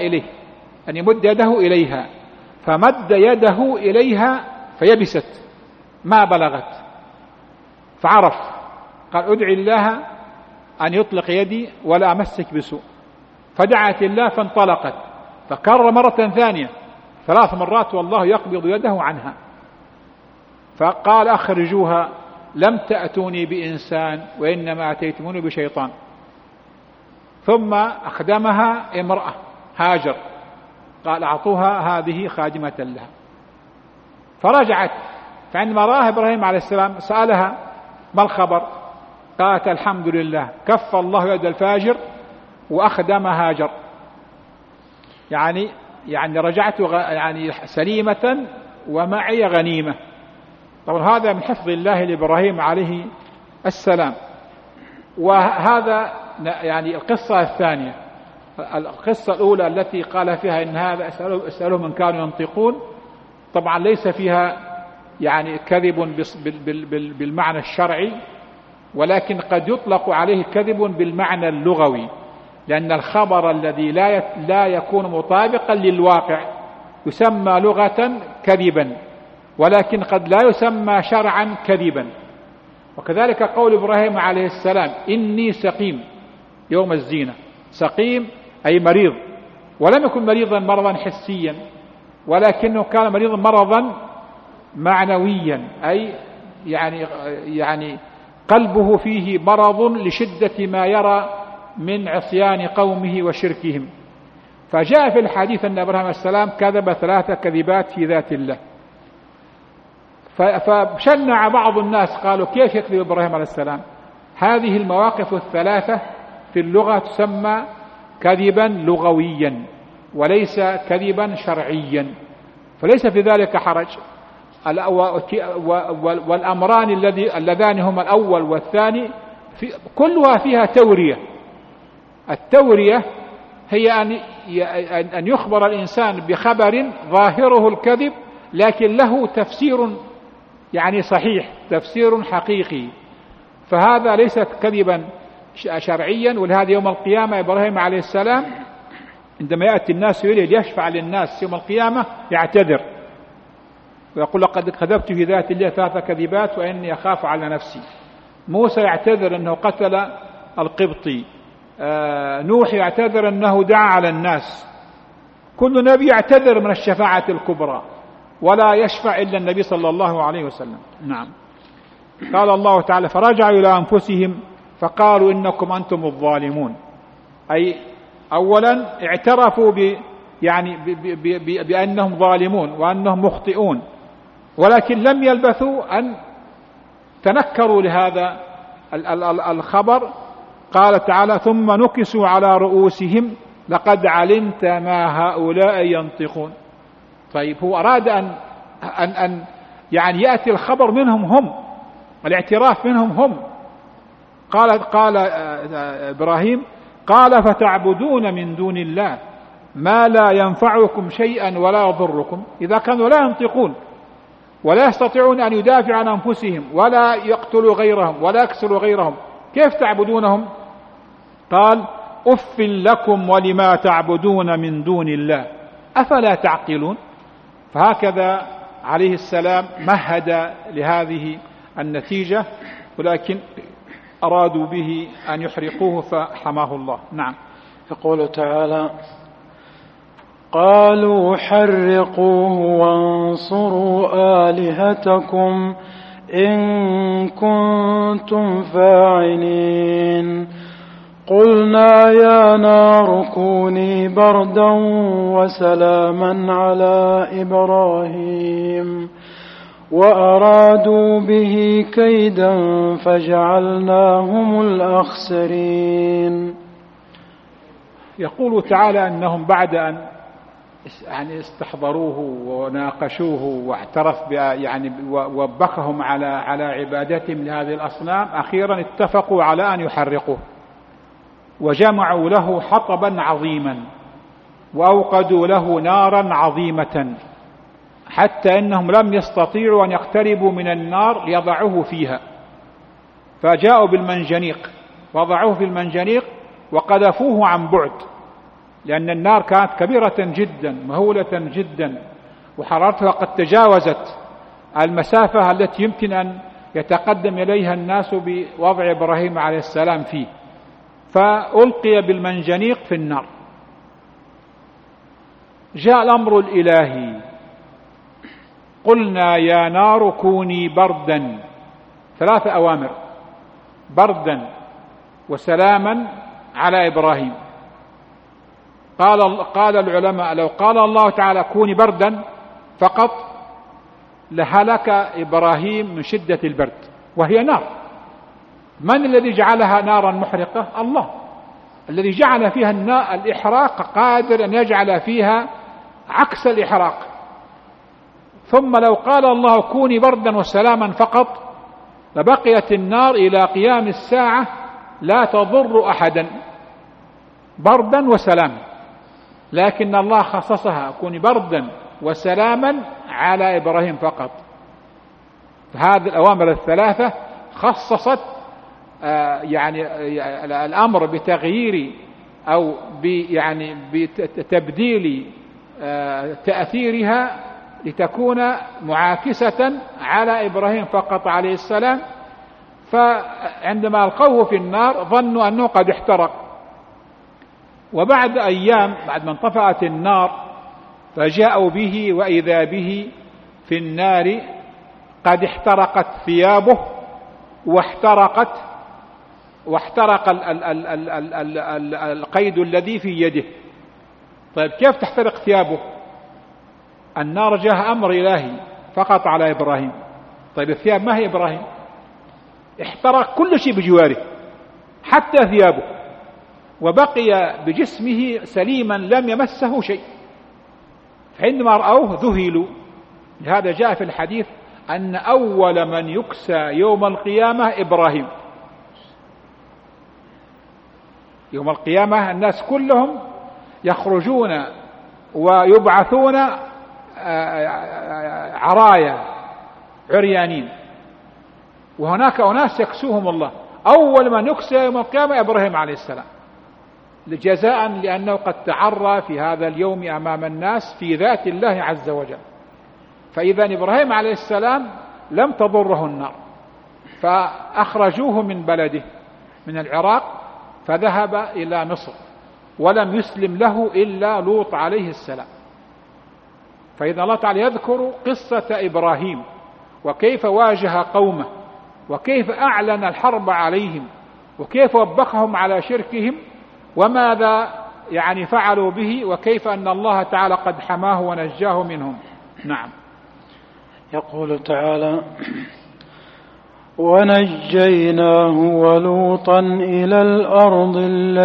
يده إليها، فمد يده إليها فيبست ما بلغت، فعرف، قال: ادعي الله أن يطلق يدي ولا أمسك بسوء. فدعت الله فانطلقت، فكرر مرة ثانية 3 مرات والله يقبض يده عنها. فقال: أخرجوها، لم تأتوني بإنسان وإنما أتيتموني بشيطان. ثم أخدمها امرأة هاجر، قال: أعطوها هذه خادمة لها. فرجعت، فعندما رأى إبراهيم عليه السلام سألها: ما الخبر؟ قالت: الحمد لله، كف الله يد الفاجر وأخدم هاجر. رجعت سليمة ومعي غنيمة. طبعا هذا من حفظ الله لإبراهيم عليه السلام. وهذا القصة الثانية. القصة الأولى التي قال فيها إن هذا اسألهم من كانوا ينطقون، طبعا ليس فيها كذب بالمعنى الشرعي، ولكن قد يطلق عليه كذب بالمعنى اللغوي، لأن الخبر الذي لا يكون مطابقا للواقع يسمى لغة كذبا، ولكن قد لا يسمى شرعا كذبا. وكذلك قول إبراهيم عليه السلام: إني سقيم يوم الزينة. سقيم أي مريض، ولم يكن مريضا مرضا حسيا، ولكنه كان مريضا مرضا معنويا، أي قلبه فيه مرض لشدة ما يرى من عصيان قومه وشركهم. فجاء في الحديث أن إبراهيم عليه السلام كذب 3 كذبات في ذات الله. فشنع بعض الناس قالوا: كيف يكذب إبراهيم عليه السلام؟ هذه المواقف ال3 في اللغة تسمى كذبا لغويا وليس كذبا شرعيا، فليس في ذلك حرج. والأمران اللذان هما الأول والثاني كلها فيها تورية. التورية هي أن يخبر الإنسان بخبر ظاهره الكذب لكن له تفسير صحيح، تفسير حقيقي، فهذا ليس كذبا شرعيا. ولهذا يوم القيامة إبراهيم عليه السلام عندما يأتي الناس يريد يشفع للناس يوم القيامة يعتذر ويقول: لقد كذبت في ذات الله 3 كذبات وإني أخاف على نفسي. موسى يعتذر أنه قتل القبطي، نوح يعتذر أنه دعا على الناس. كل نبي يعتذر من الشفاعة الكبرى. ولا يشفع إلا النبي صلى الله عليه وسلم. نعم. قال الله تعالى: فرجعوا إلى أنفسهم فقالوا إنكم أنتم الظالمون. أي أولا اعترفوا بأنهم ظالمون وأنهم مخطئون، ولكن لم يلبثوا أن تنكروا لهذا الخبر. قال تعالى: ثم نكسوا على رؤوسهم لقد علمت ما هؤلاء ينطقون. طيب، هو أراد أن يعني يأتي الخبر منهم هم، الاعتراف منهم هم. قال إبراهيم: قال: فتعبدون من دون الله ما لا ينفعكم شيئا ولا يضركم. إذا كانوا لا ينطقون ولا يستطيعون أن يدافعوا عن أنفسهم ولا يقتلوا غيرهم ولا يكسروا غيرهم، كيف تعبدونهم؟ قال: أف لكم ولما تعبدون من دون الله أفلا تعقلون. فهكذا عليه السلام مهد لهذه النتيجة، ولكن أرادوا به أن يحرقوه فحماه الله. نعم. يقول تعالى: قالوا حرقوه وانصروا آلهتكم إن كنتم فاعلين. قلنا يا نار كوني بردا وسلاما على إبراهيم وأرادوا به كيدا فجعلناهم الأخسرين. يقول تعالى أنهم بعد أن استحضروه وناقشوه واعترف ووبخهم على عبادتهم لهذه الأصنام، أخيرا اتفقوا على أن يحرقوه، وجمعوا له حطبا عظيما وأوقدوا له نارا عظيمة حتى إنهم لم يستطيعوا أن يقتربوا من النار ليضعوه فيها، فجاءوا بالمنجنيق وضعوه في المنجنيق وقذفوه عن بعد، لأن النار كانت كبيرة جدا مهولة جدا وحرارتها قد تجاوزت المسافة التي يمكن أن يتقدم إليها الناس بوضع إبراهيم عليه السلام فيه، فألقي بالمنجنيق في النار. جاء الأمر الإلهي: قلنا يا نار كوني بردا، 3 أوامر: بردا وسلاما على إبراهيم. قال العلماء: لو قال الله تعالى كوني بردا فقط لهلك إبراهيم من شدة البرد، وهي نار. من الذي جعلها نارا محرقة؟ الله. الذي جعل فيها الإحراق قادر أن يجعل فيها عكس الإحراق. ثم لو قال الله كوني بردا وسلاما فقط لبقيت النار إلى قيام الساعة لا تضر أحدا، بردا وسلاما، لكن الله خصصها كوني بردا وسلاما على إبراهيم فقط. فهذه الأوامر ال3 خصصت الأمر بتغيير أو بتبديل تأثيرها لتكون معاكسة على إبراهيم فقط عليه السلام. فعندما ألقوه في النار ظنوا أنه قد احترق، وبعد أيام بعد ما انطفأت النار فجاءوا به وإذا به في النار قد احترقت ثيابه واحترق القيد الذي في يده. طيب، كيف تحترق ثيابه؟ النار جاء أمر إلهي فقط على إبراهيم. طيب، الثياب ما هي إبراهيم؟ احترق كل شيء بجواره حتى ثيابه، وبقي بجسمه سليما لم يمسه شيء. فعندما رأوه ذهلوا. لهذا جاء في الحديث أن أول من يكسى يوم القيامة إبراهيم. يوم القيامة الناس كلهم يخرجون ويبعثون عرايا عريانين، وهناك أناس يكسوهم الله. أول من يكسى يوم القيامة إبراهيم عليه السلام، جزاء لأنه قد تعرى في هذا اليوم أمام الناس في ذات الله عز وجل. فإذا إبراهيم عليه السلام لم تضره النار، فأخرجوه من بلده من العراق فذهب إلى مصر، ولم يسلم له إلا لوط عليه السلام. فإذا الله تعالى يذكر قصة إبراهيم وكيف واجه قومه وكيف أعلن الحرب عليهم وكيف وبخهم على شركهم وماذا يعني فعلوا به وكيف أن الله تعالى قد حماه ونجاه منهم. نعم. يقول تعالى: ونجيناه ولوطا إلى الأرض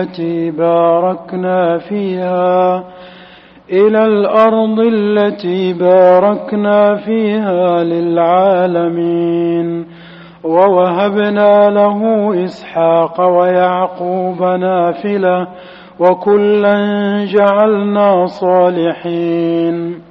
التي باركنا فيها للعالمين ووهبنا له إسحاق ويعقوب نافلة وكلا جعلنا صالحين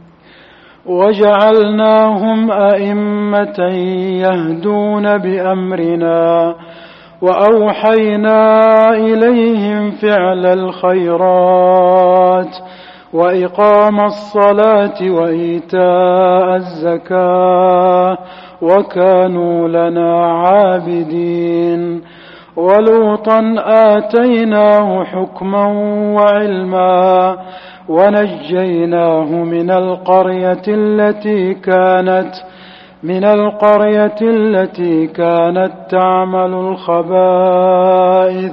وجعلناهم أئمة يهدون بأمرنا وأوحينا إليهم فعل الخيرات وإقام الصلاة وإيتاء الزكاة وكانوا لنا عابدين ولوطا آتيناه حكما وعلما ونجيناه من القرية التي كانت تعمل الخبائث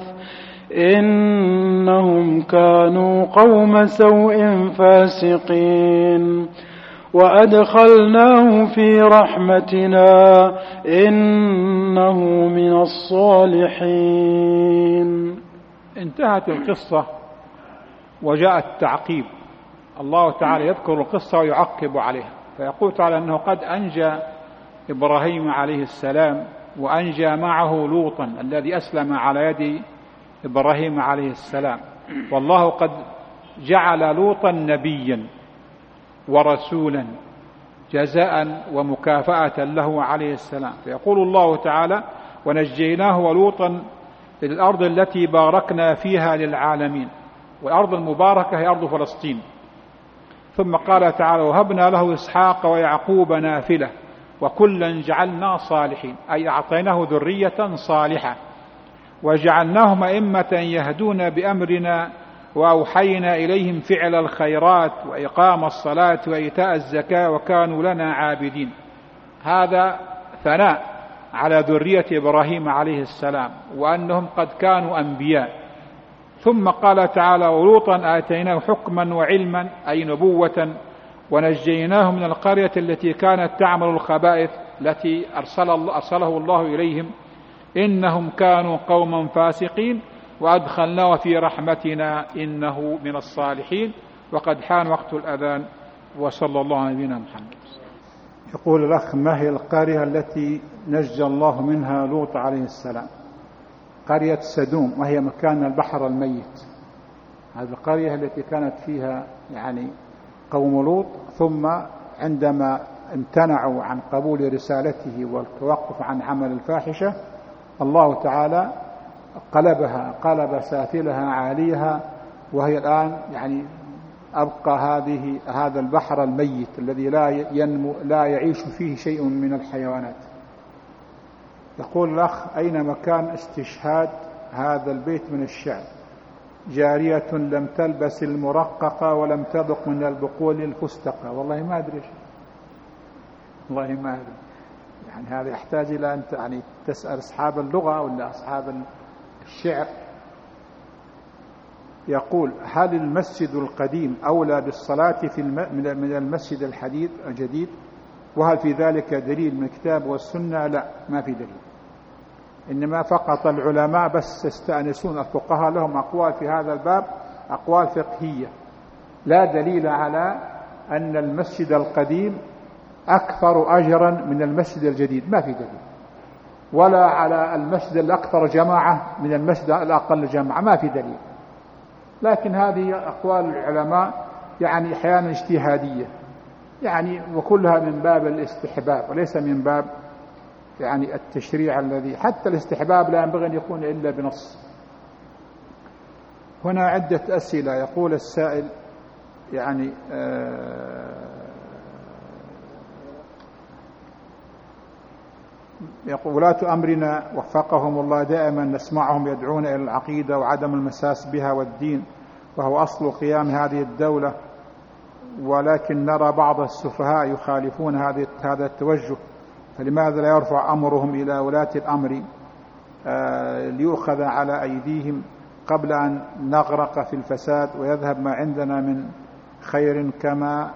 إنهم كانوا قوم سوء فاسقين وأدخلناه في رحمتنا إنه من الصالحين. انتهت القصة وجاء التعقيب. الله تعالى يذكر القصة ويعقب عليها، فيقول تعالى أنه قد أنجى إبراهيم عليه السلام وأنجى معه لوطا الذي أسلم على يد إبراهيم عليه السلام، والله قد جعل لوطا نبيا ورسولا جزاء ومكافأة له عليه السلام. فيقول الله تعالى: ونجيناه ولوطا إلى الأرض التي باركنا فيها للعالمين، والأرض المباركة هي أرض فلسطين. ثم قال تعالى: وهبنا له إسحاق ويعقوب نافلة وكلا جعلنا صالحين، أي أعطيناه ذرية صالحة وجعلناهم أئمة يهدون بأمرنا وأوحينا إليهم فعل الخيرات وإقام الصلاة وإيتاء الزكاة وكانوا لنا عابدين. هذا ثناء على ذرية إبراهيم عليه السلام وأنهم قد كانوا أنبياء. ثم قال تعالى: ولوطا آتيناه حكما وعلما، أي نبوة، ونجيناه من القرية التي كانت تعمل الخبائث التي أرسله الله إليهم إنهم كانوا قوما فاسقين وأدخلناه في رحمتنا إنه من الصالحين. وقد حان وقت الأذان، وصلى الله على نبينا محمد. يقول الأخ: ما هي القرية التي نجى الله منها لوط عليه السلام؟ قرية سدوم، وهي مكان البحر الميت. هذه القرية التي كانت فيها يعني قوم لوط، ثم عندما امتنعوا عن قبول رسالته والتوقف عن عمل الفاحشة، الله تعالى قلب سافلها عاليها، وهي الآن يعني أبقى هذا البحر الميت الذي لا يعيش فيه شيء من الحيوانات. يقول الأخ: أين مكان استشهاد هذا البيت من الشعر؟ جارية لم تلبس المرققة ولم تذق من البقول الفستقة. والله ما أدري، والله ما أدري. يعني هذا يحتاج إلى أن يعني تسأل أصحاب اللغة ولا أصحاب الشعر. يقول: هل المسجد القديم أولى بالصلاة من المسجد الجديد؟ وهل في ذلك دليل من الكتاب والسنة؟ لا، ما في دليل، إنما فقط العلماء بس يستأنسون، الفقهاء لهم أقوال في هذا الباب، أقوال فقهية، لا دليل على أن المسجد القديم أكثر أجرا من المسجد الجديد، ما في دليل، ولا على المسجد الأكثر جماعة من المسجد الأقل جماعة، ما في دليل. لكن هذه أقوال العلماء يعني أحيانا اجتهادية، يعني وكلها من باب الاستحباب وليس من باب يعني التشريع الذي، حتى الاستحباب لا ينبغي أن يكون إلا بنص. هنا عدة أسئلة. يقول السائل يعني يقول: ولاة أمرنا وفقهم الله دائما نسمعهم يدعون إلى العقيدة وعدم المساس بها والدين، وهو أصل قيام هذه الدولة، ولكن نرى بعض السفهاء يخالفون هذا التوجه، فلماذا لا يرفع أمرهم إلى ولاة الأمر ليؤخذ على أيديهم قبل أن نغرق في الفساد ويذهب ما عندنا من خير كما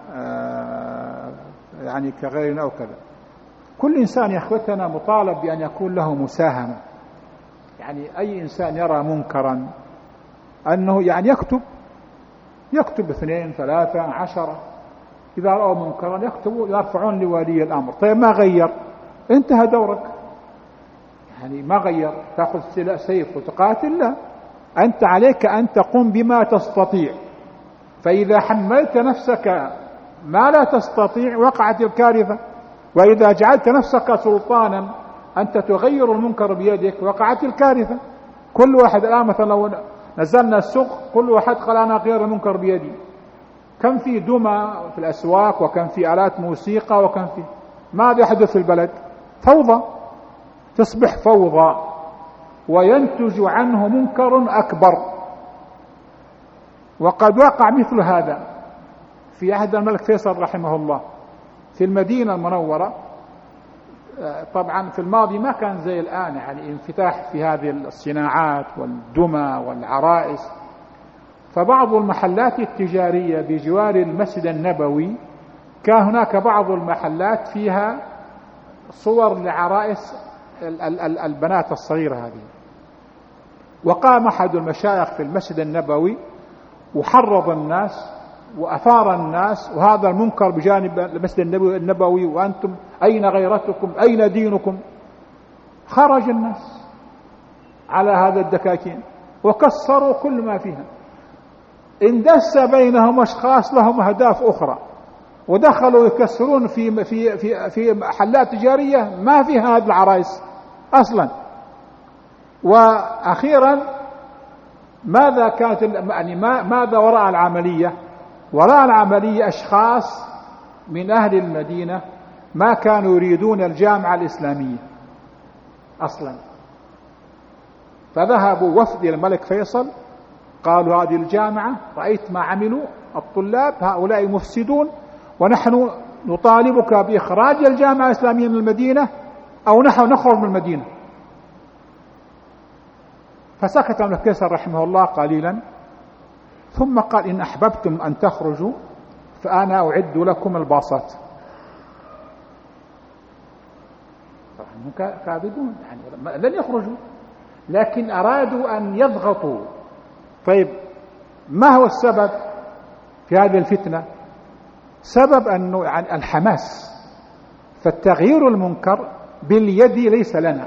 يعني كغيرنا أو كذا. كل إنسان يا أخوتنا مطالب بأن يكون له مساهمة. يعني أي إنسان يرى منكرا أنه يعني يكتب 2 3 10، إذا رأوا منكرا يكتبوا يرفعون لولي الأمر. طيب ما غير، انتهى دورك. يعني ما غير تأخذ سيف وتقاتل؟ لا، أنت عليك أن تقوم بما تستطيع. فإذا حملت نفسك ما لا تستطيع وقعت الكارثة، وإذا جعلت نفسك سلطانا أنت تغير المنكر بيدك وقعت الكارثة. كل واحد الآن مثلا لو نزلنا السوق كل واحد قال أنا غير المنكر بيدي، كم في دمى في الأسواق وكم في آلات موسيقى وكم في ماذا يحدث في البلد؟ فوضى، تصبح فوضى وينتج عنه منكر أكبر. وقد وقع مثل هذا في عهد الملك فيصل رحمه الله في المدينة المنورة. طبعا في الماضي ما كان زي الآن، يعني انفتاح في هذه الصناعات والدمى والعرائس. فبعض المحلات التجارية بجوار المسجد النبوي كان هناك بعض المحلات فيها صور لعرائس البنات الصغيرة هذه. وقام أحد المشايخ في المسجد النبوي وحرض الناس وأثار الناس، وهذا المنكر بجانب المسجد النبوي، وأنتم أين غيرتكم، أين دينكم؟ خرج الناس على هذا الدكاكين وكسروا كل ما فيها. اندس بينهم أشخاص لهم أهداف أخرى ودخلوا يكسرون في محلات تجارية ما فيها هذه العرائس أصلا. وأخيرا ماذا كانت يعني ماذا وراء العملية؟ وراء العملية أشخاص من أهل المدينة ما كانوا يريدون الجامعة الإسلامية أصلا، فذهبوا وفد الملك فيصل قالوا هذه الجامعة رأيت ما عملوا الطلاب، هؤلاء مفسدون، ونحن نطالبك بإخراج الجامعة الإسلامية من المدينة أو نحن نخرج من المدينة. فسكت الملك فيصل رحمه الله قليلا ثم قال إن أحببتم أن تخرجوا فأنا أعد لكم الباصات. طبعا كاذبون، يعني لن يخرجوا، لكن أرادوا أن يضغطوا. طيب ما هو السبب في هذه الفتنة؟ سبب أنه يعني الحماس. فالتغيير المنكر باليد ليس لنا،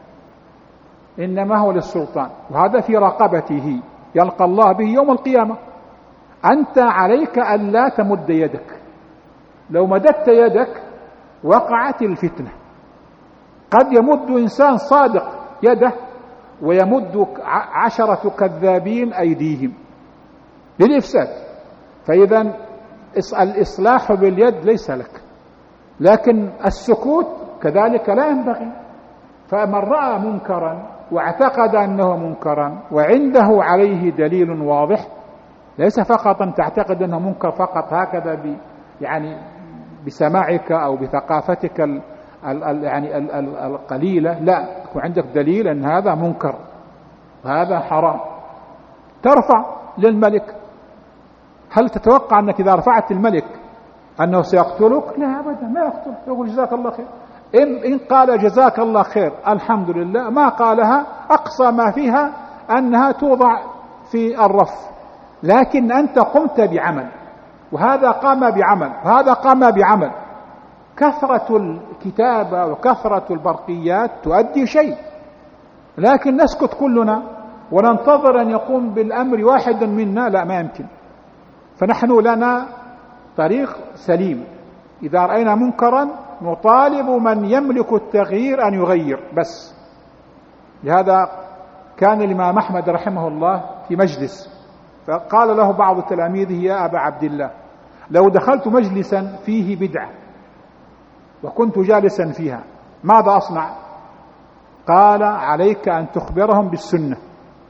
إنما هو للسلطان، وهذا في رقبته يلقى الله به يوم القيامة. أنت عليك أن لا تمد يدك، لو مددت يدك وقعت الفتنة. قد يمد إنسان صادق يده ويمد 10 كذابين أيديهم للإفساد. فإذا الإصلاح باليد ليس لك، لكن السكوت كذلك لا ينبغي. فمن رأى منكرا واعتقد أنه منكرا وعنده عليه دليل واضح، ليس فقط أن تعتقد أنه منكر فقط هكذا يعني بسماعك أو بثقافتك يعني القليلة، لا، يكون عندك دليل أن هذا منكر وهذا حرام ترفع للملك. هل تتوقع أنك إذا رفعت الملك أنه سيقتلك؟ لا أبدا، ما يقتل، يقول جزاك الله خير. إن قال جزاك الله خير الحمد لله، ما قالها أقصى ما فيها أنها توضع في الرف. لكن أنت قمت بعمل وهذا قام بعمل وهذا قام بعمل. كثرة الكتابة وكثرة البرقيات تؤدي شيء، لكن نسكت كلنا وننتظر أن يقوم بالأمر واحد منا، لا، ما يمكن. فنحن لنا طريق سليم، إذا رأينا منكرا نطالب من يملك التغيير أن يغير بس. لهذا كان الإمام أحمد رحمه الله في مجلس، فقال له بعض تلاميذه يا أبا عبد الله لو دخلت مجلسا فيه بدعة وكنت جالسا فيها ماذا أصنع؟ قال عليك أن تخبرهم بالسنة.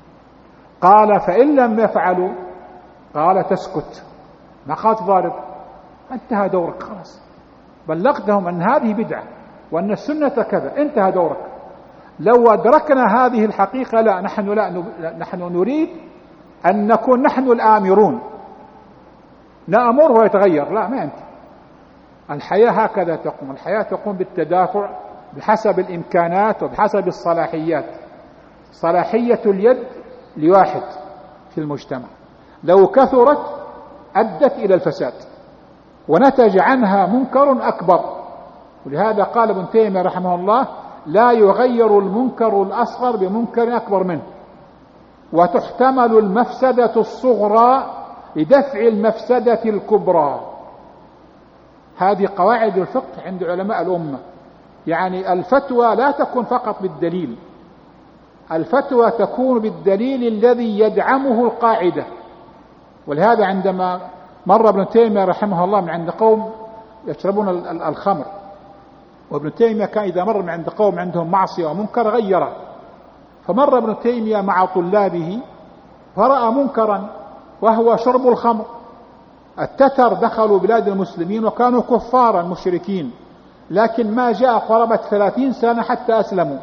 قال فإن لم يفعلوا؟ قال تسكت، ما قال تضارب، انتهى دورك خلاص، بلغتهم أن هذه بدعة وأن السنة كذا، انتهى دورك. لو أدركنا هذه الحقيقة لا نحن نريد أن نكون نحن الآمرون، نأمره ويتغير، لا ما أنت. الحياة هكذا تقوم، الحياة تقوم بالتدافع بحسب الإمكانات وبحسب الصلاحيات. صلاحية اليد لواحد في المجتمع لو كثرت أدت إلى الفساد ونتج عنها منكر أكبر. ولهذا قال ابن تيمية رحمه الله: لا يغير المنكر الأصغر بمنكر أكبر منه، وتحتمل المفسدة الصغرى لدفع المفسدة الكبرى. هذه قواعد الفقه عند علماء الأمة. يعني الفتوى لا تكون فقط بالدليل، الفتوى تكون بالدليل الذي يدعمه القاعدة. ولهذا عندما مر ابن تيمية رحمه الله من عند قوم يشربون الخمر، وابن تيمية كان إذا مر من عند قوم عندهم معصية ومنكر غيره، فمر ابن تيمية مع طلابه فرأى منكرا وهو شرب الخمر. التتر دخلوا بلاد المسلمين وكانوا كفارا مشركين، لكن ما جاء قرابة 30 سنة حتى أسلموا،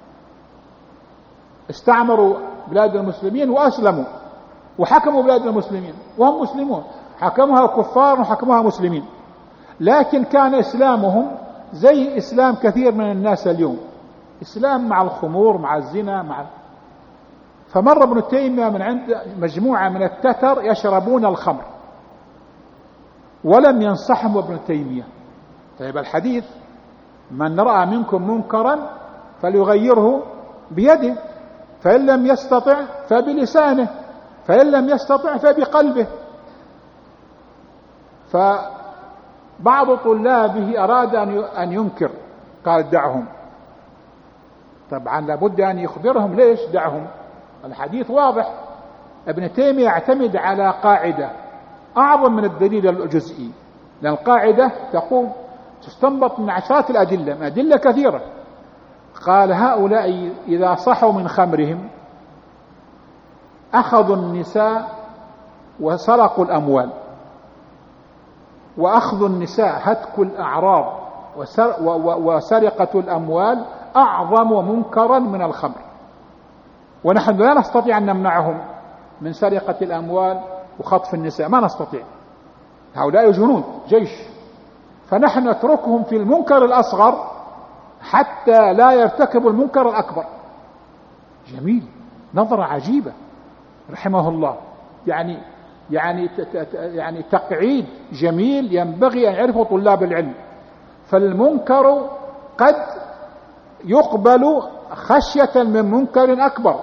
استعمروا بلاد المسلمين وأسلموا وحكموا بلاد المسلمين وهم مسلمون، حكموها كفار وحكموها مسلمين، لكن كان إسلامهم زي إسلام كثير من الناس اليوم، إسلام مع الخمور مع الزنا فمر ابن تيمية من عند مجموعة من التتر يشربون الخمر ولم ينصحهم ابن تيمية. طيب الحديث: من رأى منكم منكرا فليغيره بيده، فإن لم يستطع فبلسانه، فإن لم يستطع فبقلبه. فبعض طلابه أراد أن ينكر، قال: دعهم. طبعا لابد أن يخبرهم ليش دعهم، الحديث واضح. ابن تيمية يعتمد على قاعدة أعظم من الدليل الجزئي، لأن القاعدة تقوم تستنبط من عشرات الأدلة، من أدلة كثيرة. قال: هؤلاء إذا صحوا من خمرهم أخذوا النساء وسرقوا الأموال، وأخذ النساء هتك الأعراض وسرقة الأموال أعظم منكرا من الخمر، ونحن لا نستطيع أن نمنعهم من سرقة الأموال وخطف النساء، ما نستطيع، هؤلاء جنود جيش، فنحن نتركهم في المنكر الأصغر حتى لا يرتكبوا المنكر الأكبر. جميل، نظرة عجيبة رحمه الله. يعني تقعيد جميل ينبغي أن يعرفه طلاب العلم. فالمنكر قد يقبل خشية من منكر أكبر،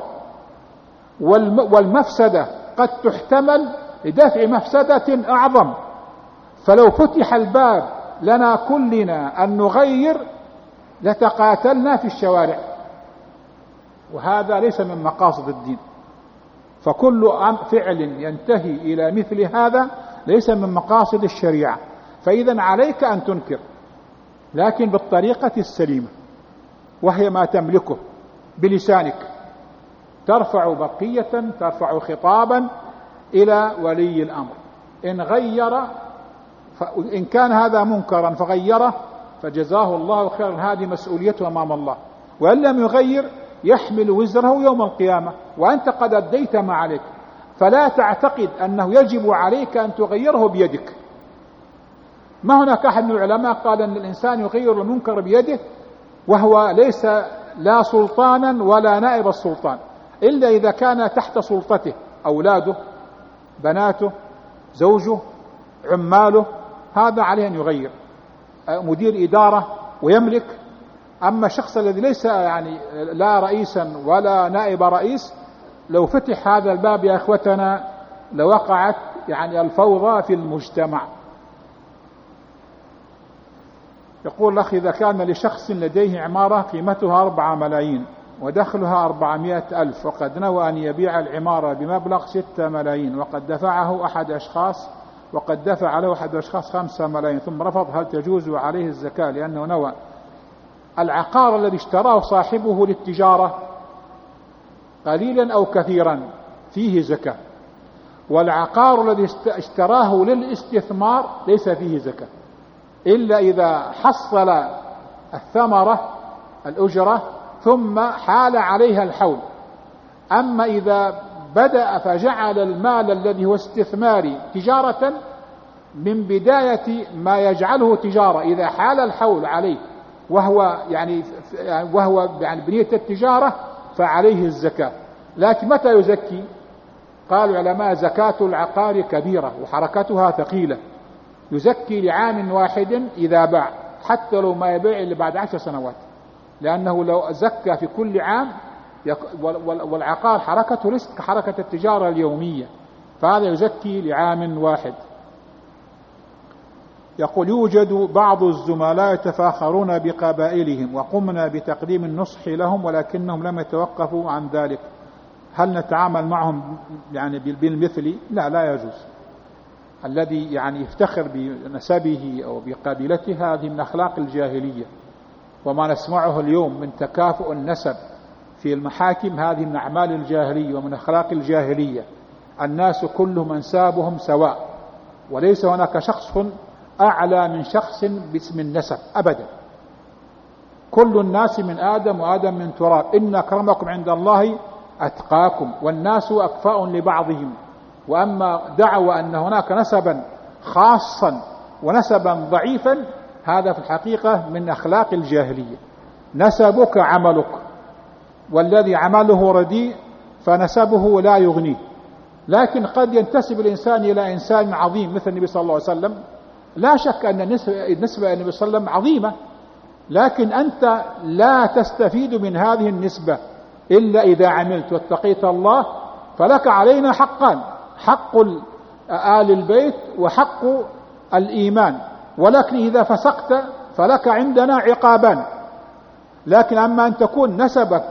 والمفسدة قد تحتمل لدفع مفسدة أعظم. فلو فتح الباب لنا كلنا أن نغير لتقاتلنا في الشوارع، وهذا ليس من مقاصد الدين. فكل فعل ينتهي إلى مثل هذا ليس من مقاصد الشريعة. فإذا عليك أن تنكر، لكن بالطريقة السليمة، وهي ما تملكه بلسانك، ترفع بقية، ترفع خطابا إلى ولي الأمر. إن غير، إن كان هذا منكرا فغيره فجزاه الله خيرا، هذه مسؤوليته أمام الله. وإن لم يغير يحمل وزره يوم القيامة، وأنت قد أديت ما عليك. فلا تعتقد أنه يجب عليك أن تغيره بيدك. ما هناك أحد من العلماء قال أن الإنسان يغير المنكر بيده وهو ليس لا سلطانا ولا نائب السلطان، إلا إذا كان تحت سلطته أولاده، بناته، زوجه، عماله، هذا عليه أن يغير، مدير إدارة ويملك. أما الشخص الذي ليس لا رئيسا ولا نائب رئيس، لو فتح هذا الباب يا إخوتنا لوقعت الفوضى في المجتمع. يقول الأخ: إذا كان لشخص لديه عمارة قيمتها 4 ملايين ودخلها 400,000، وقد نوى أن يبيع العمارة بمبلغ 6 ملايين، وقد دفع له أحد أشخاص 5 ملايين ثم رفض، هل تجوز عليه الزكاة لأنه نوى؟ العقار الذي اشتراه صاحبه للتجارة قليلا أو كثيرا فيه زكاة، والعقار الذي اشتراه للاستثمار ليس فيه زكاة إلا إذا حصل الثمرة الأجرة ثم حال عليها الحول. أما إذا بدأ فجعل المال الذي هو استثماري تجارة من بداية ما يجعله تجارة، إذا حال الحول عليه وهو بنية التجارة فعليه الزكاة. لكن متى يزكي؟ قال العلماء زكاة العقار كبيرة وحركتها ثقيلة، يزكي لعام واحد إذا باع، حتى لو ما يبيع إلا بعد 10 سنوات، لأنه لو زكى في كل عام والعقار حركته ليست كحركة التجارة اليومية، فهذا يزكي لعام واحد. يقول يوجد بعض الزملاء يتفاخرون بقبائلهم وقمنا بتقديم النصح لهم ولكنهم لم يتوقفوا عن ذلك، هل نتعامل معهم بالمثل؟ لا يجوز. الذي يفتخر بنسبه أو بقبيلته هذه من أخلاق الجاهلية، وما نسمعه اليوم من تكافؤ النسب في المحاكم هذه من أعمال الجاهلية ومن أخلاق الجاهلية. الناس كلهم أنسابهم سواء، وليس هناك شخص أعلى من شخص باسم النسب أبدا، كل الناس من آدم وآدم من تراب، إن أكرمكم عند الله أتقاكم، والناس أكفاء لبعضهم. وأما دعوى أن هناك نسبا خاصا ونسبا ضعيفا هذا في الحقيقة من أخلاق الجاهلية. نسبك عملك، والذي عمله رديء فنسبه لا يغنيه. لكن قد ينتسب الإنسان إلى إنسان عظيم مثل النبي صلى الله عليه وسلم، لا شك أن النسبة إلى النبي صلى الله عليه وسلم عظيمة، لكن أنت لا تستفيد من هذه النسبة إلا إذا عملت واتقيت الله. فلك علينا حقان، حق آل البيت وحق الإيمان، ولكن إذا فسقت فلك عندنا عقابان. لكن أما أن تكون نسبك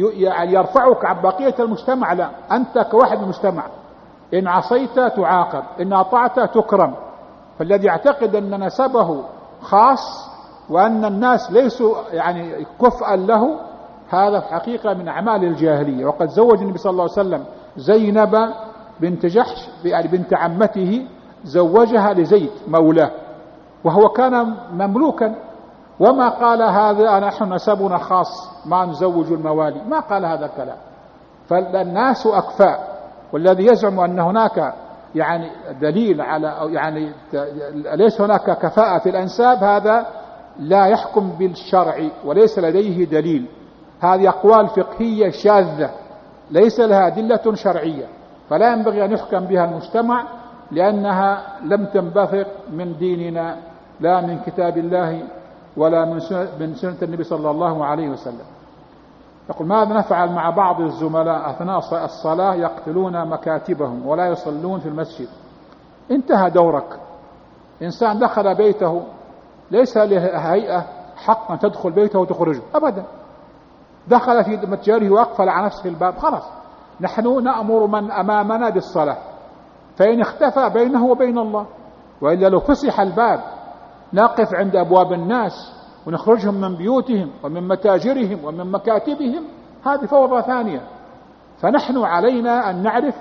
يرفعك عن بقية المجتمع، لا، أنت كواحد المجتمع، إن عصيت تعاقب، إن أطعت تكرم. فالذي يعتقد أن نسبه خاص وأن الناس ليسوا كفءا له، هذا في حقيقة من أعمال الجاهلية. وقد زوج النبي صلى الله عليه وسلم زينب بنت جحش بنت عمته، زوجها لزيد مولاه وهو كان مملوكا، وما قال هذا نحن نسبنا خاص ما نزوج الموالي، ما قال هذا الكلام. فالناس أكفاء، والذي يزعم أن هناك دليل على ليس هناك كفاءة في الأنساب هذا لا يحكم بالشرع وليس لديه دليل. هذه أقوال فقهية شاذة ليس لها أدلة شرعية، فلا ينبغي أن يحكم بها المجتمع، لأنها لم تنبثق من ديننا لا من كتاب الله ولا من سنة النبي صلى الله عليه وسلم. يقول ماذا نفعل مع بعض الزملاء أثناء الصلاة يقفلون مكاتبهم ولا يصلون في المسجد؟ انتهى دورك. إنسان دخل بيته ليس لهيئة حق أن تدخل بيته وتخرجه أبدا، دخل في متجره وأقفل على نفسه الباب، خلاص. نحن نأمر من أمامنا بالصلاة، فإن اختفى بينه وبين الله، وإلا لو فسح الباب نقف عند أبواب الناس ونخرجهم من بيوتهم ومن متاجرهم ومن مكاتبهم، هذه فوضى ثانية. فنحن علينا أن نعرف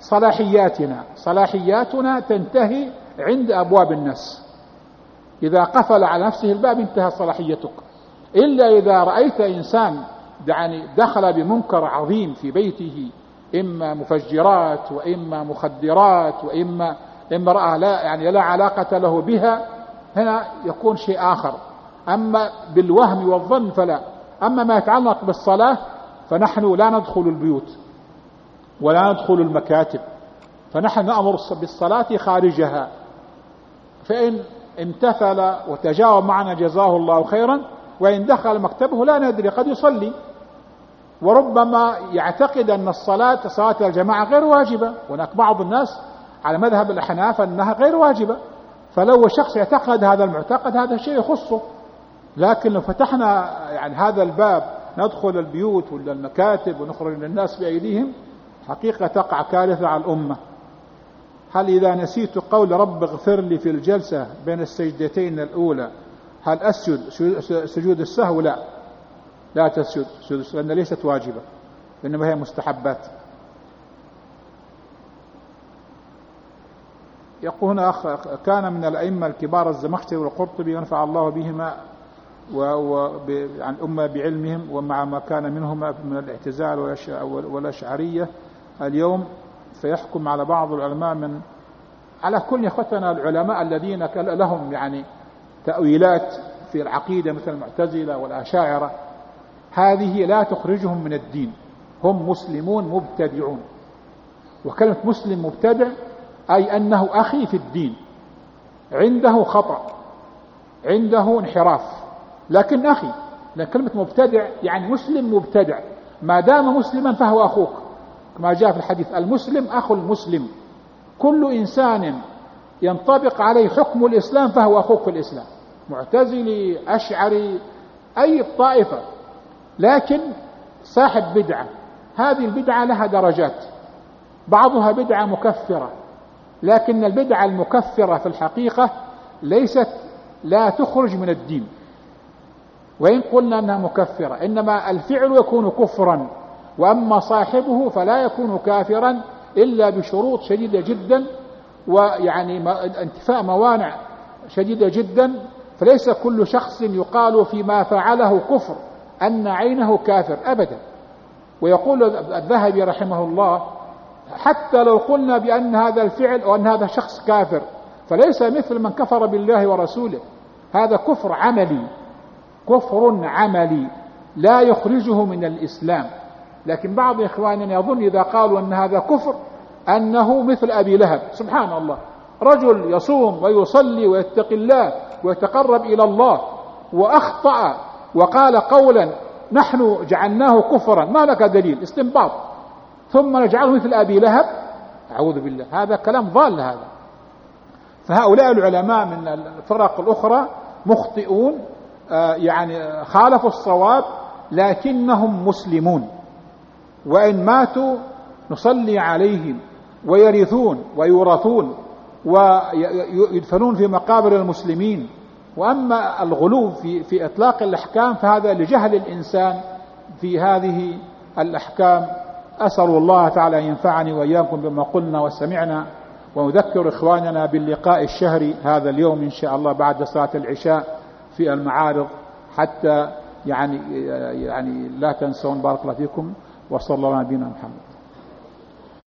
صلاحياتنا تنتهي عند أبواب الناس. إذا قفل على نفسه الباب انتهى صلاحيتك، إلا إذا رأيت إنسان دخل بمنكر عظيم في بيته، إما مفجرات وإما مخدرات وإما امرأة لا علاقة له بها، هنا يكون شيء آخر. أما بالوهم والظن فلا. أما ما يتعلق بالصلاة فنحن لا ندخل البيوت ولا ندخل المكاتب، فنحن نأمر بالصلاة خارجها. فإن امتثل وتجاوب معنا جزاه الله خيرا، وإن دخل مكتبه لا ندري، قد يصلي وربما يعتقد أن صلاة الجماعة غير واجبة. هناك بعض الناس على مذهب الأحناف أنها غير واجبة، فلو شخص يعتقد هذا المعتقد هذا شيء يخصه. لكن لو فتحنا هذا الباب ندخل البيوت ولا المكاتب ونخرج للناس بأيديهم، حقيقة تقع كارثة على الأمة. هل إذا نسيت قول رب اغفر لي في الجلسة بين السجدتين الأولى هل أسجد سجود السهو؟ لا تسجد، لأن ليست واجبة، إنما هي مستحبات. يقول هنا كان من الأئمة الكبار الزمخشري والقرطبي ونفع الله بهما عن الأمة بعلمهم، ومع ما كان منهما من الاعتزال والأشعرية اليوم، فيحكم على بعض العلماء على كل إخوتنا العلماء الذين لهم يعني تأويلات في العقيدة مثل المعتزلة والأشاعرة، هذه لا تخرجهم من الدين، هم مسلمون مبتدعون. وكلمة مسلم مبتدع أي أنه أخي في الدين، عنده خطأ، عنده انحراف، لكن أخي. لأن كلمة مبتدع يعني مسلم مبتدع، ما دام مسلما فهو أخوك، كما جاء في الحديث المسلم أخو المسلم. كل إنسان ينطبق عليه حكم الإسلام فهو أخوك في الإسلام، معتزلي، أشعري، أي طائفة. لكن صاحب بدعة، هذه البدعة لها درجات، بعضها بدعة مكفرة، لكن البدعة المكفرة في الحقيقة لا تخرج من الدين، وإن قلنا أنها مكفرة، إنما الفعل يكون كفرا، وأما صاحبه فلا يكون كافرا إلا بشروط شديدة جدا، ويعني انتفاء موانع شديدة جدا. فليس كل شخص يقال فيما فعله كفر أن عينه كافر أبدا. ويقول الذهبي رحمه الله حتى لو قلنا بأن هذا الفعل أو أن هذا شخص كافر فليس مثل من كفر بالله ورسوله، هذا كفر عملي، كفر عملي لا يخرجه من الإسلام. لكن بعض إخواننا يظن إذا قالوا أن هذا كفر أنه مثل أبي لهب. سبحان الله، رجل يصوم ويصلي ويتقي الله ويتقرب إلى الله، وأخطأ وقال قولا نحن جعلناه كفرا، ما لك دليل، استنباط، ثم نجعله مثل أبي لهب، أعوذ بالله، هذا كلام ضال هذا. فهؤلاء العلماء من الفرق الأخرى مخطئون، يعني خالفوا الصواب، لكنهم مسلمون، وإن ماتوا نصلي عليهم ويرثون ويورثون ويدفنون في مقابر المسلمين. وأما الغلو في إطلاق الأحكام فهذا لجهل الإنسان في هذه الأحكام. أسأل الله تعالى أن ينفعني وإياكم بما قلنا وسمعنا، ونذكر إخواننا باللقاء الشهري هذا اليوم إن شاء الله بعد صلاة العشاء في المعارض، حتى يعني لا تنسون. بارك الله فيكم، وصلى الله على نبينا محمد.